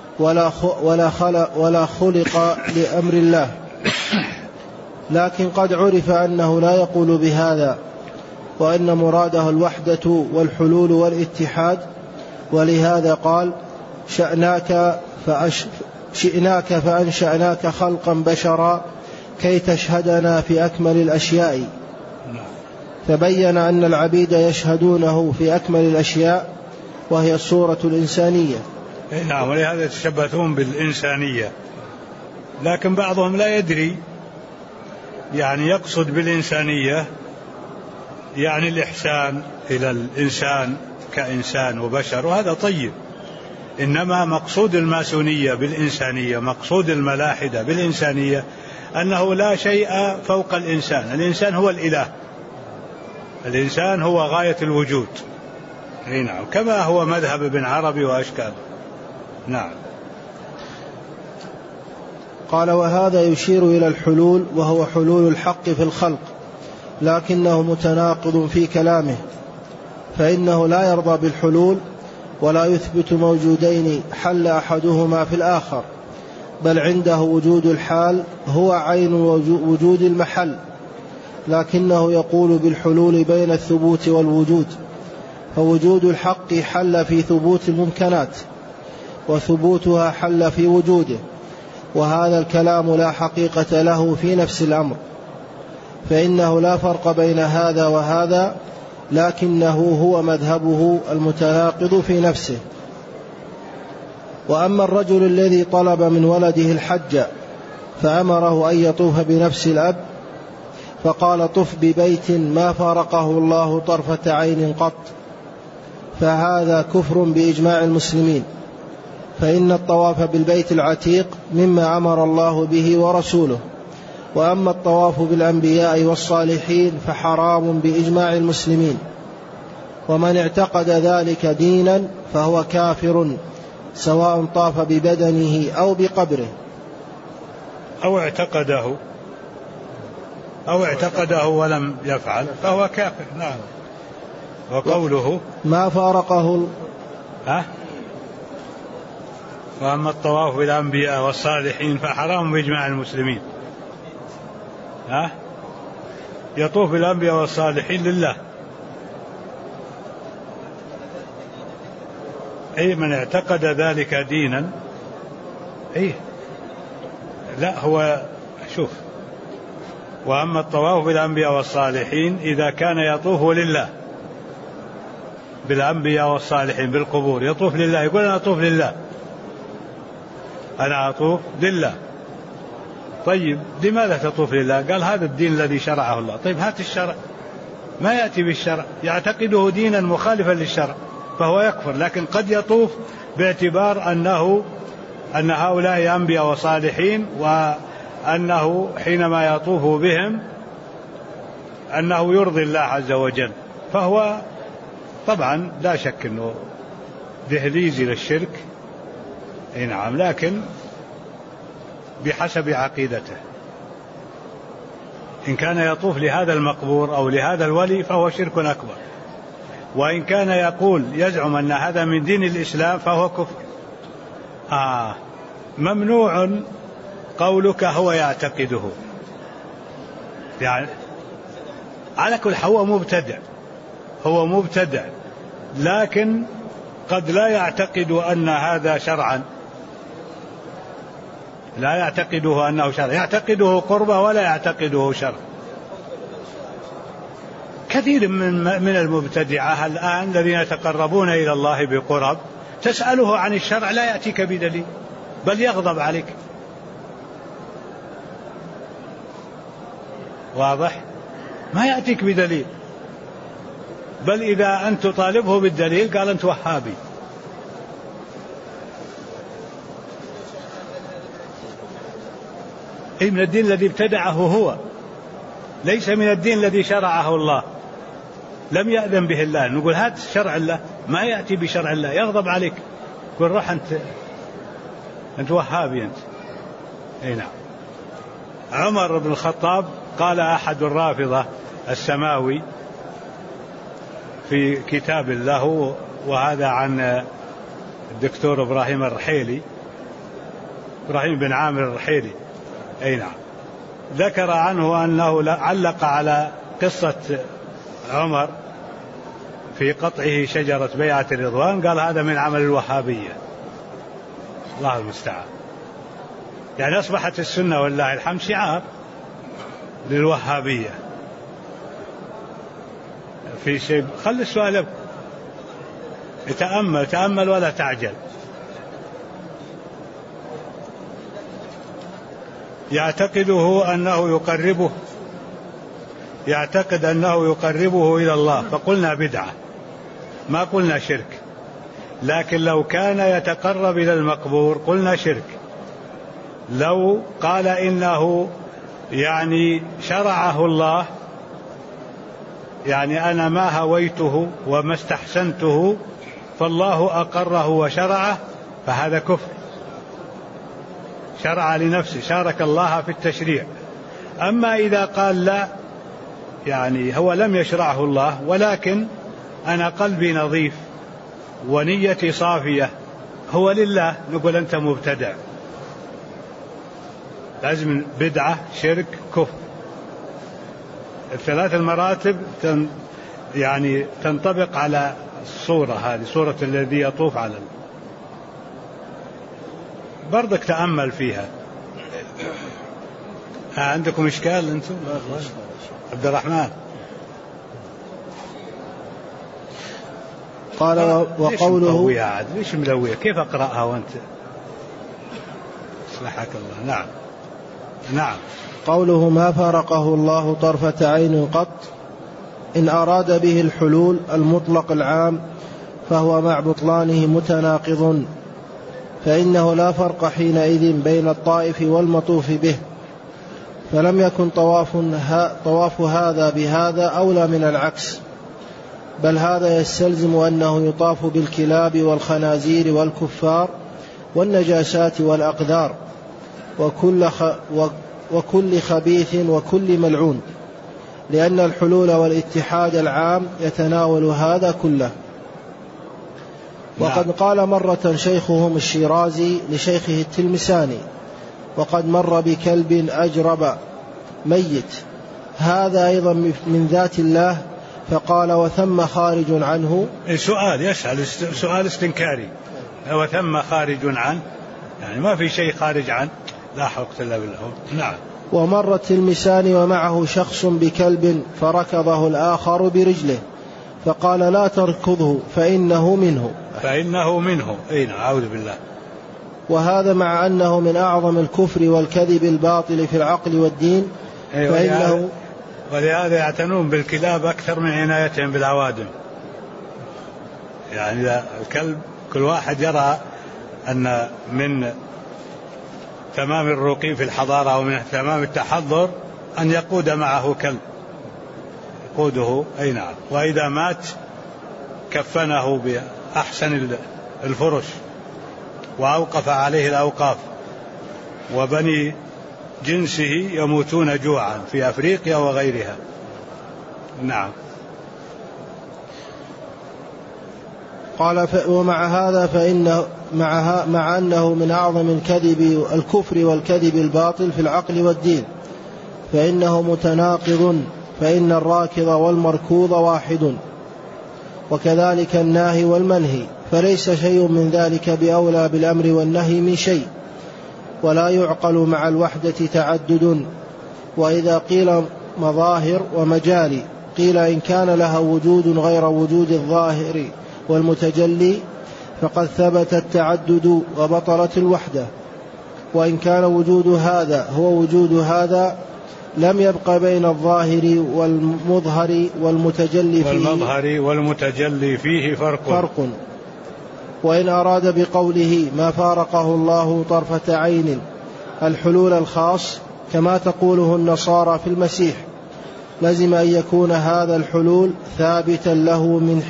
ولا خلق لأمر الله. لكن قد عرف أنه لا يقول بهذا، وأن مراده الوحدة والحلول والاتحاد، ولهذا قال شئناك فأنشأناك خلقا بشرا كي تشهدنا في أكمل الأشياء. فبين أن العبيد يشهدونه في أكمل الأشياء وهي الصورة الإنسانية. نعم، ولهذا يتشبثون بالإنسانية، لكن بعضهم لا يدري، يعني يقصد بالإنسانية يعني الإحسان إلى الإنسان كإنسان وبشر، وهذا طيب. إنما مقصود الماسونية بالإنسانية، مقصود الملاحدة بالإنسانية أنه لا شيء فوق الإنسان، الإنسان هو الإله، الإنسان هو غاية الوجود. نعم، كما هو مذهب ابن عربي وأشكال. نعم. قال وهذا يشير إلى الحلول، وهو حلول الحق في الخلق، لكنه متناقض في كلامه، فإنه لا يرضى بالحلول ولا يثبت موجودين حل أحدهما في الآخر، بل عنده وجود الحال هو عين وجود المحل، لكنه يقول بالحلول بين الثبوت والوجود، فوجود الحق حل في ثبوت الممكنات وثبوتها حل في وجوده، وهذا الكلام لا حقيقة له في نفس الأمر، فإنه لا فرق بين هذا وهذا، لكنه هو مذهبه المتناقض في نفسه. وأما الرجل الذي طلب من ولده الحج فأمره أن يطوف بنفس الأب، فقال طف ببيت ما فارقه الله طرفة عين قط، فهذا كفر بإجماع المسلمين، فإن الطواف بالبيت العتيق مما أمر الله به ورسوله، وأما الطواف بالأنبياء والصالحين فحرام بإجماع المسلمين، ومن اعتقد ذلك دينا فهو كافر سواء طاف ببدنه أو بقبره. أو اعتقده أو اعتقده ولم يفعل فهو كافر. نعم. وقوله ما فارقه وأما الطواف بالأنبياء والصالحين فحرام بإجماع المسلمين. يطوف بالأنبياء والصالحين لله. أي من اعتقد ذلك دينا لا هو شوف. وأما الطواف بالأنبياء والصالحين إذا كان يطوف لله بالأنبياء والصالحين بالقبور، يطوف لله، يقول أنا أطوف لله، أنا أطوف لله. طيب لماذا تطوف لله؟ قال هذا الدين الذي شرعه الله. طيب هات الشرع. ما يأتي بالشرع، يعتقده دينا مخالفا للشرع فهو يكفر. لكن قد يطوف باعتبار أن هؤلاء أنبياء وصالحين، وأنه حينما يطوف بهم أنه يرضي الله عز وجل، فهو طبعا لا شك أنه دهليز إلى الشرك. نعم. لكن بحسب عقيدته. إن كان يطوف لهذا المقبور أو لهذا الولي فهو شرك أكبر، وإن كان يقول يزعم أن هذا من دين الإسلام فهو كفر. ممنوع قولك هو يعتقده، يعني على كل هو مبتدع، لكن قد لا يعتقد أن هذا شرعا، لا يعتقده أنه شرع، يعتقده قربة ولا يعتقده شرع. كثير من المبتدعة الآن الذين يتقربون إلى الله بقرب تسأله عن الشرع لا يأتيك بدليل، بل يغضب عليك. واضح؟ ما يأتيك بدليل، بل إذا أنت تطالبه بالدليل قال أنت وهابي. من الدين الذي ابتدعه هو، ليس من الدين الذي شرعه الله، لم يأذن به الله. نقول هات شرع الله، ما يأتي بشرع الله، يغضب عليك، يقول روح أنت وهابي أنت. نعم. عمر بن الخطاب قال أحد الرافضة السماوي في كتاب له، وهذا عن الدكتور إبراهيم بن عامر الرحيلي. نعم. ذكر عنه أنه علق على قصة عمر في قطعه شجرة بيعة الرضوان، قال هذا من عمل الوهابية. الله المستعان. يعني أصبحت السنة والله الحمد شعار للوهابية. في شيء خلي السؤال تأمل ولا تعجل. يعتقده أنه يعتقد أنه يقربه إلى الله، فقلنا بدعة، ما قلنا شرك. لكن لو كان يتقرب إلى المقبور قلنا شرك. لو قال إنه يعني شرعه الله، يعني أنا ما هويته وما استحسنته فالله أقره وشرعه، فهذا كفر، شرع لنفسه، شارك الله في التشريع. أما إذا قال لا، يعني هو لم يشرعه الله ولكن أنا قلبي نظيف ونيتي صافية، هو لله، نقول أنت مبتدع. لازم بدعة، شرك، كفر. الثلاث المراتب يعني تنطبق على الصورة هذه، صورة الذي يطوف على برضك تأمل فيها. عندكم إشكال أنتم؟ عبد الرحمن قال وقوله ليش ملوية؟ كيف أقرأها وأنت؟ صلحك الله. نعم. قوله ما فارقه الله طرفة عين قط، إن أراد به الحلول المطلق العام فهو مع بطلانه متناقض، فإنه لا فرق حينئذ بين الطائف والمطوف به، فلم يكن طواف هذا بهذا أولى من العكس، بل هذا يستلزم أنه يطاف بالكلاب والخنازير والكفار والنجاسات والأقذار وكل خبيث وكل ملعون، لأن الحلول والاتحاد العام يتناول هذا كله. وقد قال مرة شيخهم الشيرازي لشيخه التلمساني: وقد مر بكلب أجرب ميت، هذا أيضا من ذات الله؟ فقال: وثم خارج عنه. سؤال يسأل سؤال استنكاري، وثم خارج عنه، يعني ما في شيء خارج عنه، لا حول إلا بالله. نعم. ومر التلمساني ومعه شخص بكلب فركضه الآخر برجله، فقال: لا تركضه فإنه منه. أين أعوذ بالله. وهذا مع أنه من أعظم الكفر والكذب الباطل في العقل والدين، فإنه ولهذا يعتنون بالكلاب أكثر من عنايتهم بالعوادم. يعني الكلب كل واحد يرى أن من تمام الرقي في الحضارة ومن تمام التحضر أن يقود معه كلب يقوده. أي نعم. وإذا مات كفنه بأحسن الفرش وأوقف عليه الأوقاف، وبني جنسه يموتون جوعا في أفريقيا وغيرها. نعم. قال: ومع هذا فإنه مع أنه من أعظم الكفر والكذب الباطل في العقل والدين، فإنه متناقض، فإن الراكض والمركوض واحد، وكذلك الناهي والمنهي، فليس شيء من ذلك بأولى بالأمر والنهي من شيء، ولا يعقل مع الوحدة تعدد. وإذا قيل مظاهر ومجاري، قيل إن كان لها وجود غير وجود الظاهر والمتجلي فقد ثبت التعدد وبطلت الوحدة، وإن كان وجود هذا هو وجود هذا لم يبق بين الظاهر والمظهر والمتجلي فيه فرق. وإن أراد بقوله ما فارقه الله طرفة عين الحلول الخاص كما تقوله النصارى في المسيح، لزم أن يكون هذا الحلول ثابتا له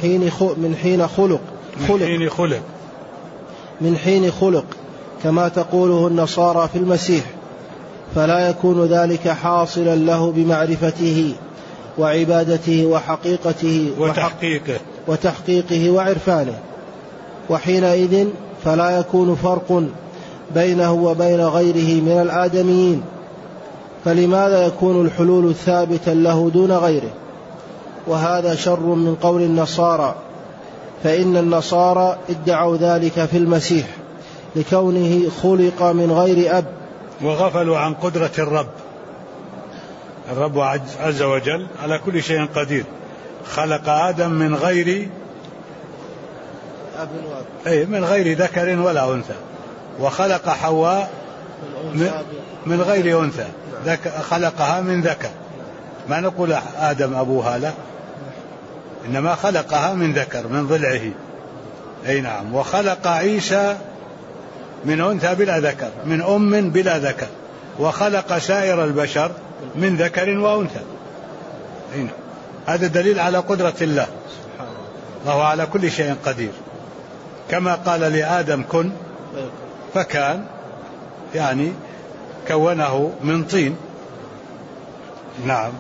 من حين خلق كما تقوله النصارى في المسيح، فلا يكون ذلك حاصلا له بمعرفته وعبادته وحقيقته وتحقيقه وعرفانه، وحينئذ فلا يكون فرق بينه وبين غيره من الآدميين. فلماذا يكون الحلول ثابتا له دون غيره؟ وهذا شر من قول النصارى، فإن النصارى ادعوا ذلك في المسيح لكونه خلق من غير أب، وغفلوا عن قدرة الرب عز وجل على كل شيء قدير. خلق آدم من غير أب من غير ذكر ولا أنثى، وخلق حواء من غير أنثى، خلقها من ذكر. ما نقول آدم أبوها، لا، إنما خلقها من ذكر من ضلعه. أي نعم. وخلق عيسى من أنثى بلا ذكر، من أم بلا ذكر، وخلق سائر البشر من ذكر وأنثى. أي نعم. هذا دليل على قدرة الله، وهو على كل شيء قدير. كما قال لآدم كن فكان، يعني كونه من طين. نعم.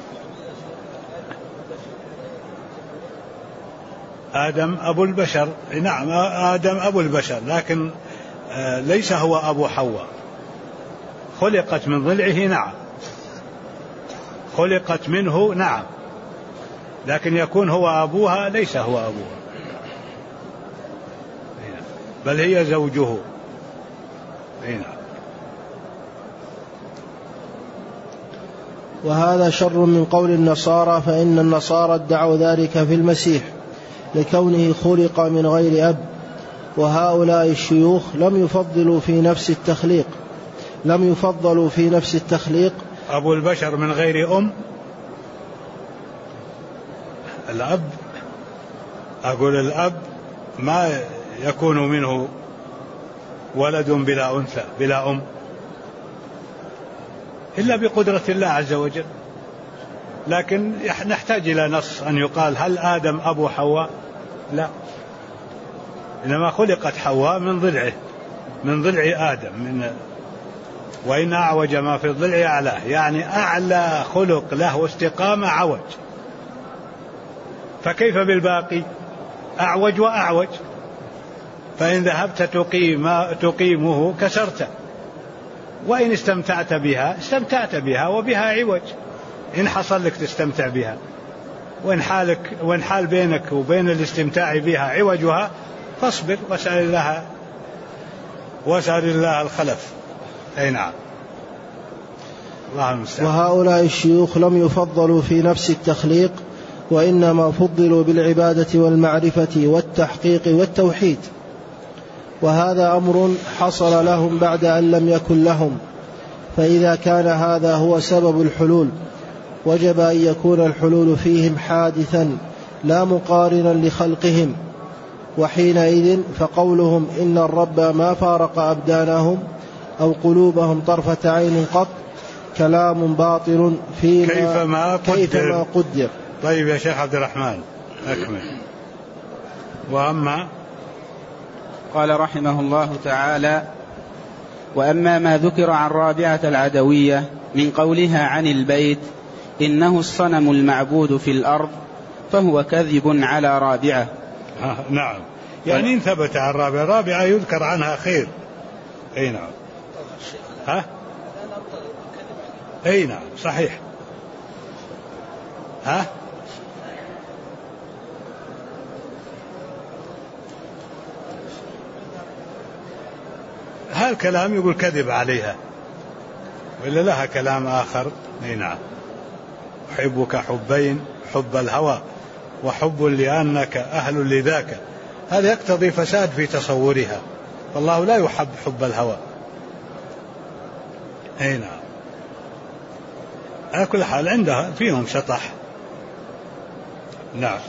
آدم أبو البشر. نعم، آدم أبو البشر، لكن ليس هو أبو حواء. خلقت من ضلعه، نعم، خلقت منه، نعم، لكن يكون هو أبوها، ليس هو أبوها، بل هي زوجه. نعم. وهذا شر من قول النصارى، فإن النصارى ادعوا ذلك في المسيح لكونه خلق من غير أب، وهؤلاء الشيوخ لم يفضلوا في نفس التخليق أبو البشر من غير أم. الأب، أقول الأب ما يكون منه ولد بلا أنثى بلا أم إلا بقدرة الله عز وجل. لكن نحتاج إلى نص أن يقال هل آدم أبو حواء؟ لا، إنما خلقت حواء من ضلع آدم، وإن أعوج ما في الضلع أعلاه، يعني أعلى خلق له واستقامة عوج، فكيف بالباقي؟ أعوج وأعوج، فإن ذهبت تقيمه كسرته، وإن استمتعت بها وبها عوج، إن حصل لك تستمتع بها، وإن حال بينك وبين الاستمتاع بها عوجها فاصبر واسأل الله الخلف. أي نعم. وهؤلاء الشيوخ لم يفضلوا في نفس التخليق، وإنما فضلوا بالعبادة والمعرفة والتحقيق والتوحيد، وهذا أمر حصل لهم بعد أن لم يكن لهم، فإذا كان هذا هو سبب الحلول وجب أن يكون الحلول فيهم حادثا لا مقارنا لخلقهم، وحينئذ فقولهم إن الرب ما فارق أبدانهم أو قلوبهم طرفة عين قط كلام باطل فيما كيفما قدر. طيب يا شيخ عبد الرحمن أكمل. وأما قال رحمه الله تعالى: وأما ما ذكر عن رابعة العدوية من قولها عن البيت إنه الصنم المعبود في الأرض فهو كذب على رابعة. نعم، يعني إن ثبت عن رابعة يذكر عنها خير. أي نعم. أي نعم صحيح. هذا الكلام يقول كذب عليها، وإلا لها كلام آخر. أي نعم. أحبك حبين، حب الهوى وحب لأنك أهل لذاك، هذا يقتضي فساد في تصورها، والله لا يحب حب الهوى. أي نعم. على كل حال عندها فيهم شطح. نعم.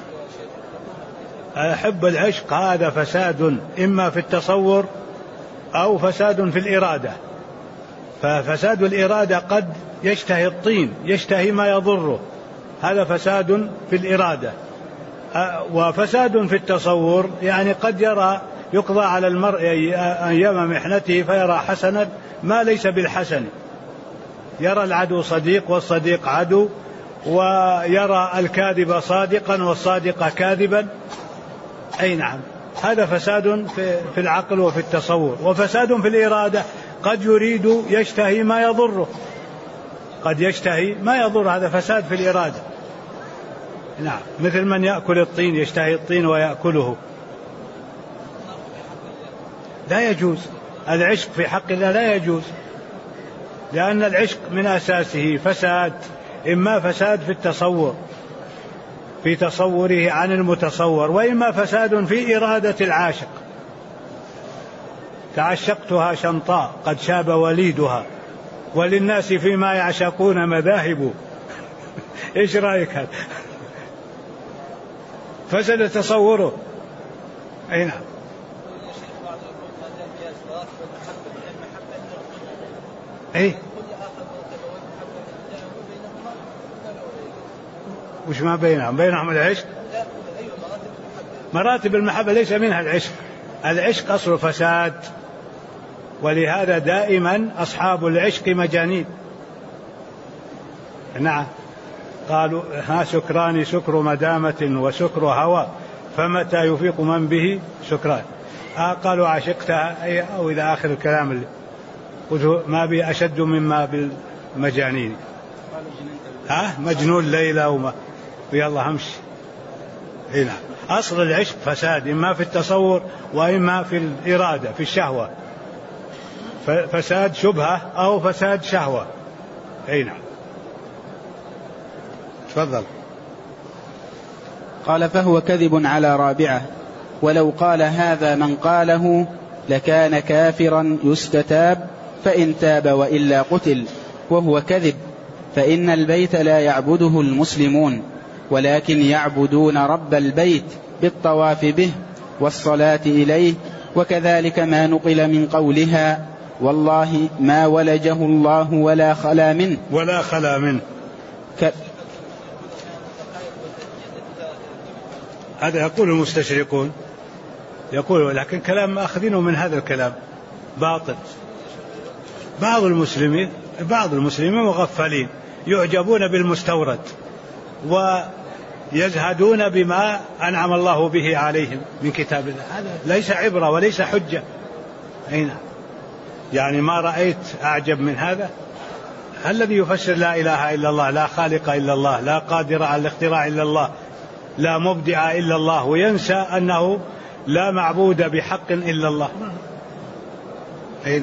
حب العشق هذا فساد إما في التصور أو فساد في الإرادة، ففساد الإرادة قد يشتهي الطين، يشتهي ما يضره، هذا فساد في الإرادة. وفساد في التصور يعني قد يقضى على المرء أيام محنته فيرى حسنا ما ليس بالحسن، يرى العدو صديق والصديق عدو، ويرى الكاذب صادقا والصادق كاذبا. أي نعم. هذا فساد في العقل وفي التصور. وفساد في الإرادة قد يريد يشتهي ما يضره، قد يشتهي ما يضر، هذا فساد في الإرادة. نعم. مثل من يأكل الطين، يشتهي الطين ويأكله، لا يجوز. العشق في حق الله لا يجوز، لأن العشق من أساسه فساد، إما فساد في التصور في تصوره عن المتصور، وإما فساد في إرادة العاشق. تعشقتها شنطاء قد شاب وليدها وللناس فيما يعشقون مذاهب. إيش رأيك هذا؟ فسد تصوره. أي نعم. أي وش ما بينهم العشق؟ مراتب المحبة ليس منها العشق. العشق أصل فساد، ولهذا دائما أصحاب العشق مجانين. نعم. قالوا سكران سكر مدامة وسكر هوى فمتى يفيق من به سكران. قالوا عشقتها أو إلى آخر الكلام اللي قلت ما بي أشد مما بالمجانين. مجنون ليلى وما يلا همشي. هنا أصل العشق فساد، إما في التصور وإما في الإرادة في الشهوة، فساد شبهة أو فساد شهوة. هنا تفضل. قال: فهو كذب على رابعة، ولو قال هذا من قاله لكان كافرا يستتاب، فإن تاب وإلا قتل، وهو كذب، فإن البيت لا يعبده المسلمون، ولكن يعبدون رب البيت بالطواف به والصلاة إليه، وكذلك ما نقل من قولها والله ما ولجه الله ولا خلا منه هذا يقول المستشرقون، يقول، لكن كلام أخذينه من هذا الكلام باطل. بعض المسلمين مغفلين يعجبون بالمستورد ويزهدون بما أنعم الله به عليهم من كتاب الله. هذا ليس عبرة وليس حجة. أين يعني ما رأيت أعجب من هذا؟ الذي يفسر لا إله إلا الله، لا خالق إلا الله، لا قادر على الاختراع إلا الله، لا مبدع إلا الله، وينسى أنه لا معبود بحق إلا الله. أين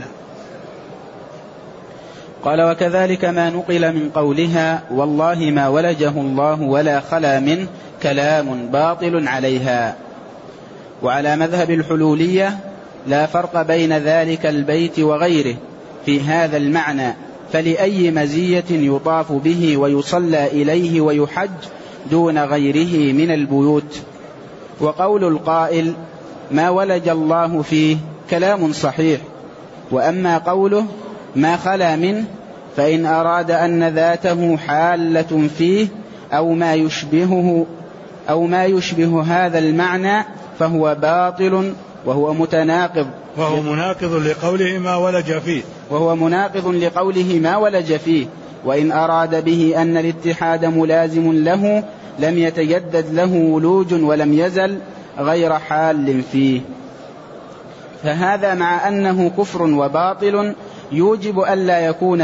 قال: وكذلك ما نقل من قولها والله ما ولجه الله ولا خلا منه كلام باطل عليها. وعلى مذهب الحلولية لا فرق بين ذلك البيت وغيره في هذا المعنى، فلأي مزية يطاف به ويصلى إليه ويحج دون غيره من البيوت. وقول القائل ما ولج الله فيه كلام صحيح. وأما قوله ما خلا منه فإن أراد أن ذاته حالة فيه أو ما يشبه هذا المعنى فهو باطل وهو مناقض لقوله ما ولج فيه. وإن أراد به أن الاتحاد ملازم له لم يتجدد له ولوج ولم يزل غير حال فيه. فهذا مع أنه كفر وباطل يوجب ألا يكون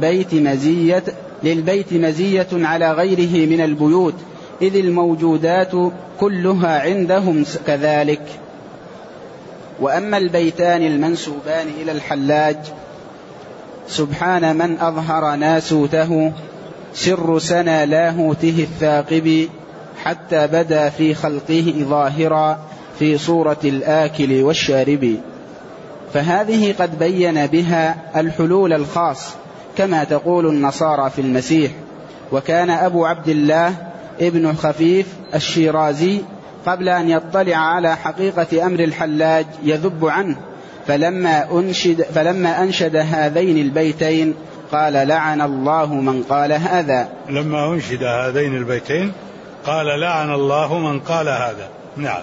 للبيت مزية على غيره من البيوت، إذ الموجودات كلها عندهم كذلك. وأما البيتان المنسوبان إلى الحلاج سبحان من أظهر ناسوته سر سنى لاهوته الثاقب حتى بدا في خلقه ظاهرا في صورة الآكل والشارب. فهذه قد بين بها الحلول الخاص كما تقول النصارى في المسيح. وكان أبو عبد الله ابن خفيف الشيرازي قبل أن يطلع على حقيقة أمر الحلاج يذب عنه، فلما أنشد هذين البيتين قال لعن الله من قال هذا. لما أنشد هذين البيتين قال لعن الله من قال هذا. نعم.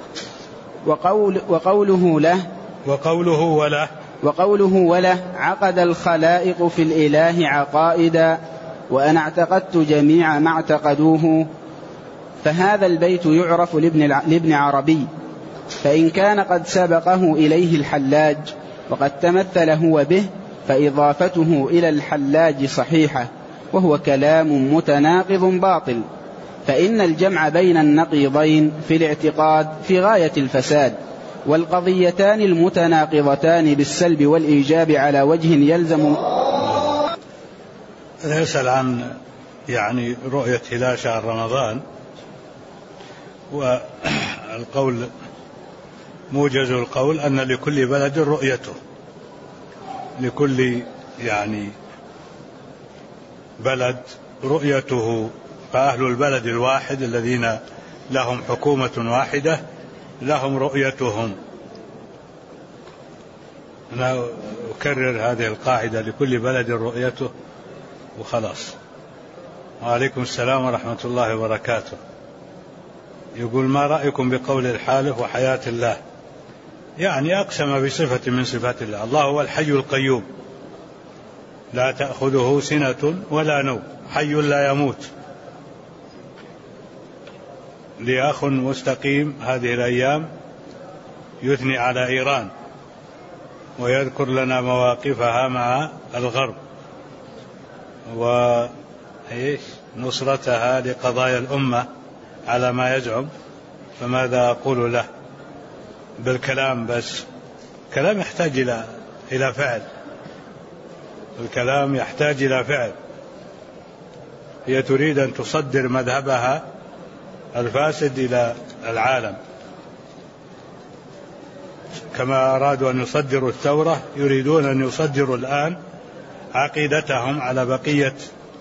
وقوله وله عقد الخلائق في الإله عقائدا وأنا اعتقدت جميع ما اعتقدوه. فهذا البيت يعرف لابن عربي، فإن كان قد سبقه إليه الحلاج وقد تمثل هو به فإضافته إلى الحلاج صحيحة، وهو كلام متناقض باطل، فإن الجمع بين النقيضين في الاعتقاد في غاية الفساد، والقضيتان المتناقضتان بالسلب والإيجاب على وجه يلزم. يسأل عن يعني رؤية هلال شهر رمضان، والقول موجز القول أن لكل بلد رؤيته، لكل يعني بلد رؤيته. فأهل البلد الواحد الذين لهم حكومة واحدة لهم رؤيتهم. أنا أكرر هذه القاعدة لكل بلد رؤيته وخلاص. وعليكم السلام ورحمة الله وبركاته. يقول ما رأيكم بقول الحالف وحياة الله؟ يعني أقسم بصفة من صفات الله. الله هو الحي القيوم لا تأخذه سنة ولا نوم، حي لا يموت. لي أخ مستقيم هذه الأيام يثني على إيران ويذكر لنا مواقفها مع الغرب ونصرتها لقضايا الأمة على ما يزعم. فماذا أقول له؟ بالكلام بس. الكلام يحتاج إلى فعل. الكلام يحتاج إلى فعل. هي تريد أن تصدر مذهبها الفاسد إلى العالم، كما أرادوا أن يصدروا الثورة يريدون أن يصدروا الآن عقيدتهم على بقية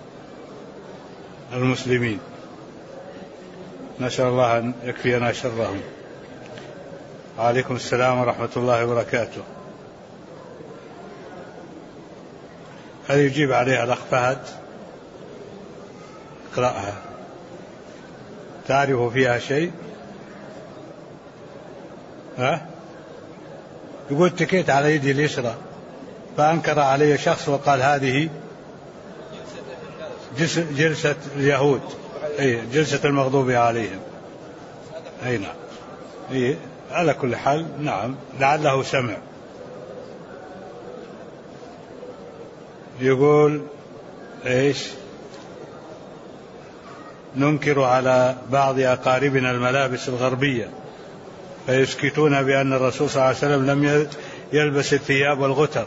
المسلمين. نسأل الله أن يكفينا شرهم. وعليكم السلام ورحمة الله وبركاته. هل يجيب عليها الأخ فهد؟ اقرأها. تعرف فيها شيء؟ يقول اتكيت على يدي اليسرى فأنكر علي شخص وقال هذه جلسة اليهود، جلسة المغضوب عليهم. أي نعم. على كل حال نعم، لعله سمع. يقول إيش؟ ننكر على بعض أقاربنا الملابس الغربية فيسكتون بأن الرسول صلى الله عليه وسلم لم يلبس الثياب والغتر،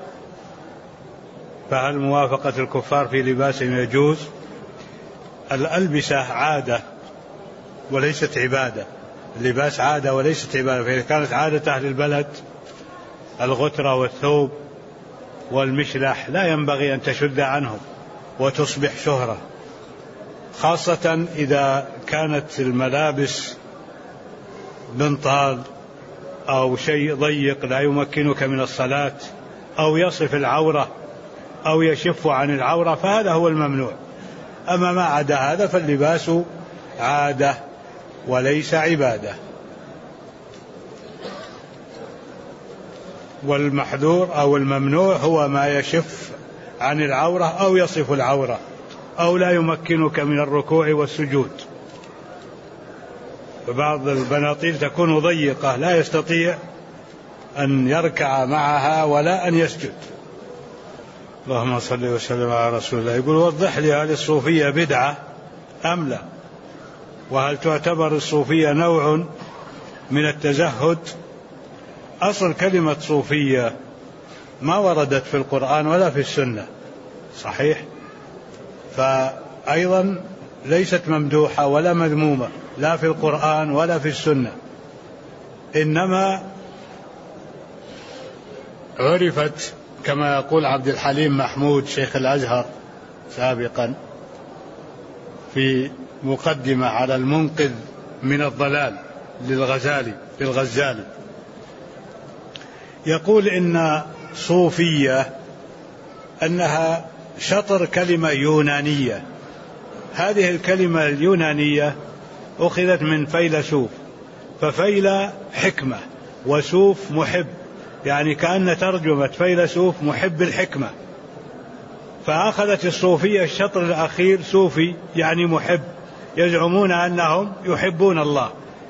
فهل موافقة الكفار في لباسهم يجوز؟ الألبسة عادة وليست عبادة، اللباس عادة وليست عبادة، فإذا كانت عادة أهل البلد الغترة والثوب والمشلح لا ينبغي أن تشد عنهم وتصبح شهرة، خاصة إذا كانت الملابس بنطال أو شيء ضيق لا يمكنك من الصلاة أو يصف العورة أو يشف عن العورة، فهذا هو الممنوع. أما ما عدا هذا فاللباس عادة وليس عبادة. والمحذور أو الممنوع هو ما يشف عن العورة أو يصف العورة أو لا يمكنك من الركوع والسجود. فبعض البناطيل تكون ضيقة لا يستطيع أن يركع معها ولا أن يسجد. اللهم صل وسلم على رسول الله. يقول وضح لي هل الصوفية بدعة أم لا؟ وهل تعتبر الصوفية نوع من التزهد؟ أصل كلمة صوفية ما وردت في القرآن ولا في السنة صحيح، فأيضا ليست ممدوحة ولا مذمومة لا في القرآن ولا في السنة، إنما عرفت كما يقول عبد الحليم محمود شيخ الأزهر سابقا في مقدمة على المنقذ من الضلال للغزالي، يقول إن صوفية أنها شطر كلمة يونانية. هذه الكلمة اليونانية أخذت من فيلسوف، ففيل حكمة وسوف محب، يعني كأن ترجمة فيلسوف محب الحكمة، فأخذت الصوفية الشطر الأخير صوفي يعني محب، يزعمون أنهم يحبون الله،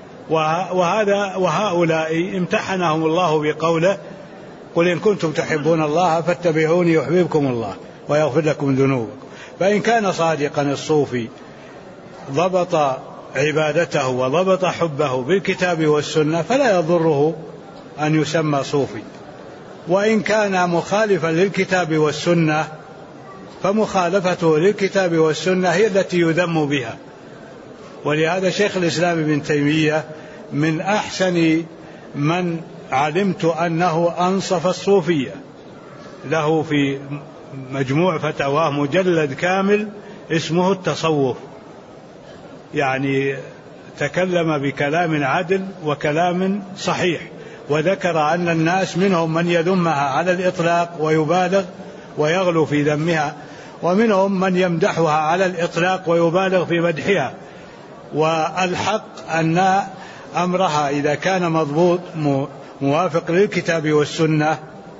وهؤلاء امتحنهم الله بقوله قل إن كنتم تحبون الله فاتبعوني يحببكم الله ويغفر لكم ذنوبكم. فإن كان صادقا الصوفي ضبط عبادته وضبط حبه بالكتاب والسنة فلا يضره أن يسمى صوفي، وإن كان مخالفا للكتاب والسنة فمخالفته للكتاب والسنة هي التي يذم بها. ولهذا شيخ الإسلام ابن تيمية من أحسن من علمت أنه أنصف الصوفية، له في مجموع فتاواه مجلد كامل اسمه التصوف، يعني تكلم بكلام عدل وكلام صحيح، وذكر أن الناس منهم من يذمها على الإطلاق ويبالغ ويغلو في ذمها، ومنهم من يمدحها على الإطلاق ويبالغ في مدحها، والحق أن أمرها إذا كان مضبوط موافق للكتاب والسنة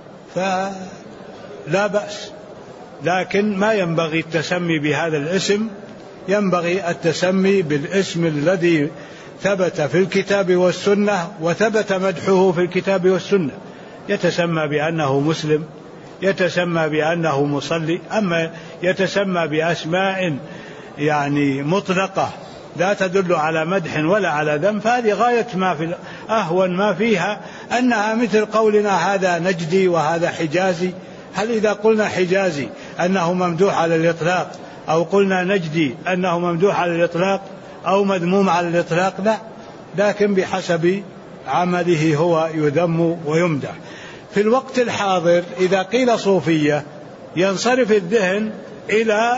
فلا بأس، لكن ما ينبغي التسمي بهذا الاسم، ينبغي التسمي بالاسم الذي ثبت في الكتاب والسنة وثبت مدحه في الكتاب والسنة، يتسمى بأنه مسلم، يتسمى بأنه مصلي. أما يتسمى بأسماء يعني مطلقة لا تدل على مدح ولا على ذم، فهذه غاية ما في أهون ما فيها أنها مثل قولنا هذا نجدي وهذا حجازي. هل إذا قلنا حجازي أنه ممدوح على الإطلاق، أو قلنا نجدي أنه ممدوح على الإطلاق أو مذموم على الإطلاق؟ لا، لكن بحسب عمله هو يذم ويمدح. في الوقت الحاضر إذا قيل صوفية ينصرف الذهن إلى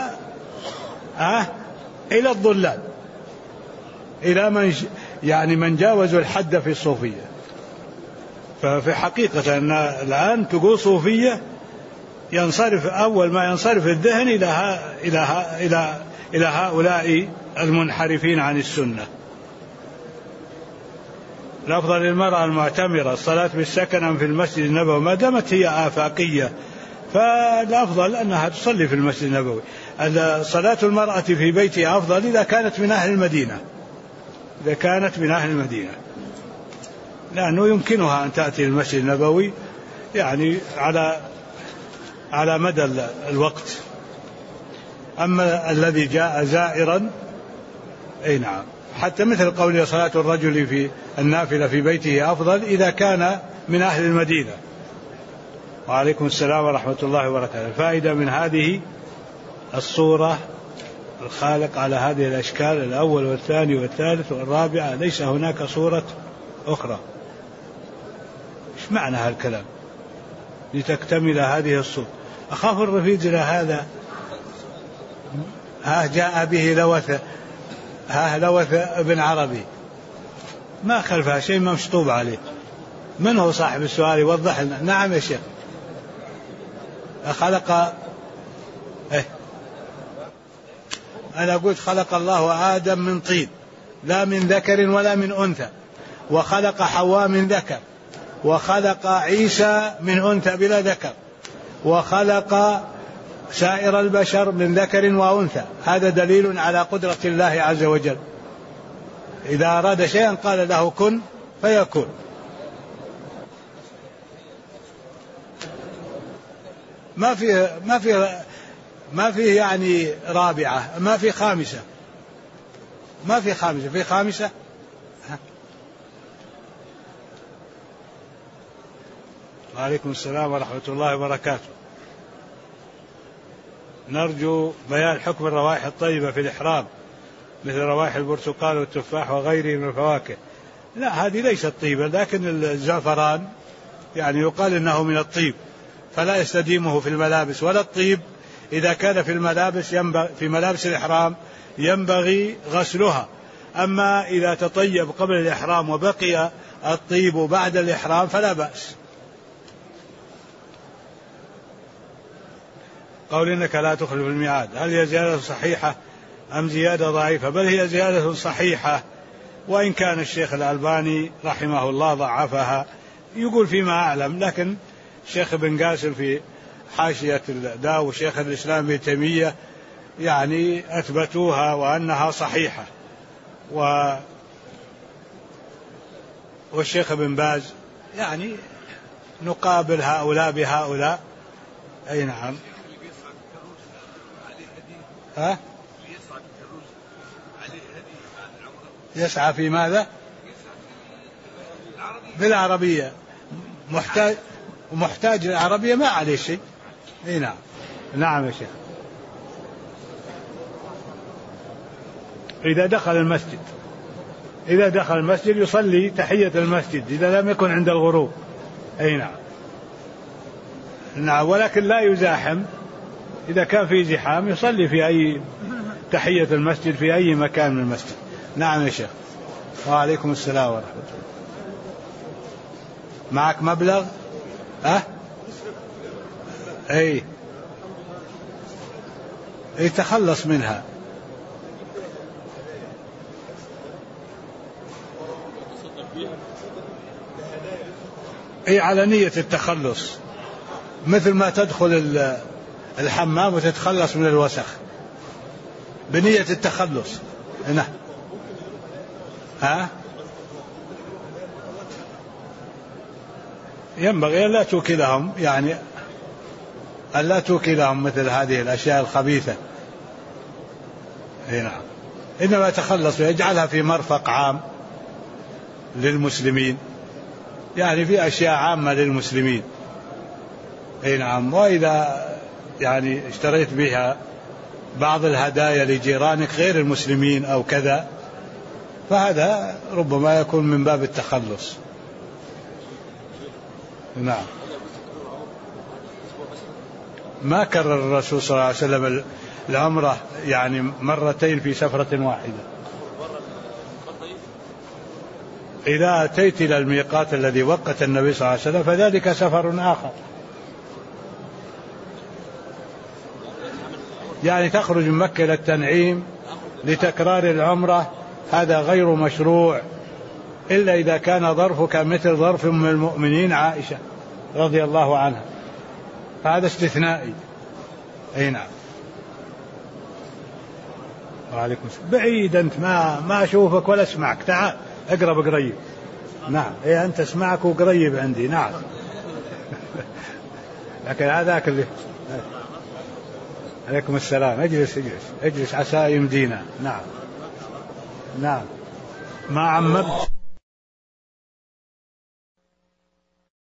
الضلال، إلى من جاوزوا الحد في الصوفية. ففي حقيقة أن الآن تقول صوفية ينصرف أول ما ينصرف الذهن إلى هؤلاء المنحرفين عن السنة. الأفضل للمرأة المعتمرة الصلاة بالسكن في المسجد النبوي ما دامت هي آفاقية، فالأفضل أنها تصلي في المسجد النبوي. صلاة المرأة في بيتها أفضل إذا كانت من أهل المدينة، إذا كانت من أهل المدينة، لأنه يمكنها أن تأتي المسجد النبوي يعني على مدى الوقت. أما الذي جاء زائرا أي نعم، حتى مثل قوله صلاة الرجل في النافلة في بيته أفضل إذا كان من أهل المدينة. وعليكم السلام ورحمة الله وبركاته. الفائدة من هذه الصورة الخالق على هذه الأشكال الأول والثاني والثالث والرابعة ليس هناك صورة أخرى. إيش معنى هالكلام؟ لتكتمل هذه الصورة. أخاف الرفيد هذا جاء به لوث ابن عربي ما خلفها شيء مشطوب عليه. من هو صاحب السؤال يوضح لنا؟ نعم يا شيخ. خلق أنا قلت خلق الله آدم من طين لا من ذكر ولا من أنثى، وخلق حواء من ذكر، وخلق عيسى من أنثى بلا ذكر، وخلق سائر البشر من ذكر وأنثى. هذا دليل على قدرة الله عز وجل، إذا أراد شيئا قال له كن فيكون. ما فيه يعني رابعة، ما في خامسة، ما في خامسة، في خامسة. وعليكم السلام ورحمة الله وبركاته. نرجو بيان حكم الروائح الطيبة في الإحرام مثل روائح البرتقال والتفاح وغيره من الفواكه. لا، هذه ليست طيبة، لكن الزعفران يعني يقال إنه من الطيب فلا يستديمه في الملابس، ولا الطيب إذا كان في الملابس في ملابس الإحرام ينبغي غسلها. أما إذا تطيب قبل الإحرام وبقي الطيب بعد الإحرام فلا بأس. قول إنك لا تخلف الميعاد، هل هي زيادة صحيحة أم زيادة ضعيفة؟ بل هي زيادة صحيحة، وإن كان الشيخ الألباني رحمه الله ضعفها يقول فيما أعلم، لكن الشيخ ابن قاسم في حاشية الداء وشيخ الإسلام ابن تيمية يعني أثبتوها وأنها صحيحة، والشيخ ابن باز يعني نقابل هؤلاء بهؤلاء. أي نعم. يسعى في ماذا؟ بالعربية، محتاج العربية ما عليه شيء. اي نعم. نعم يا شيخ. إذا دخل المسجد يصلي تحية المسجد إذا لم يكن عند الغروب. اي نعم. نعم، ولكن لا يزاحم. إذا كان في زحام يصلي في أي تحية المسجد في أي مكان من المسجد. نعم يا شيخ. وعليكم السلام ورحمة الله. معك مبلغ؟ أي تخلص منها. أي على نية التخلص، مثل ما تدخل الحمام وتتخلص من الوسخ بنية التخلص. نعم. ينبغي أن لا توكلهم، يعني أن لا توكلهم مثل هذه الأشياء الخبيثة. نعم. إنما يتخلص ويجعلها في مرفق عام للمسلمين، يعني في أشياء عامة للمسلمين. نعم. وإذا يعني اشتريت بها بعض الهدايا لجيرانك غير المسلمين أو كذا فهذا ربما يكون من باب التخلص. نعم. ما كرر الرسول صلى الله عليه وسلم العمرة يعني مرتين في سفرة واحدة. إذا أتيت إلى الميقات الذي وقت النبي صلى الله عليه وسلم فذلك سفر آخر، يعني تخرج من مكة إلى التنعيم لتكرار العمرة، هذا غير مشروع إلا إذا كان ظرفك مثل ظرف أم المؤمنين عائشة رضي الله عنها، فهذا استثنائي. أي نعم. وعليكم السلام. بعيد أنت، ما أشوفك ولا أسمعك. تعال اقرب قريب. نعم إيه أنت اسمعك وقريب عندي. نعم. لكن هذاك اللي. عليكم السلام. اجلس عسى يمدينا. نعم. نعم. ما عممت.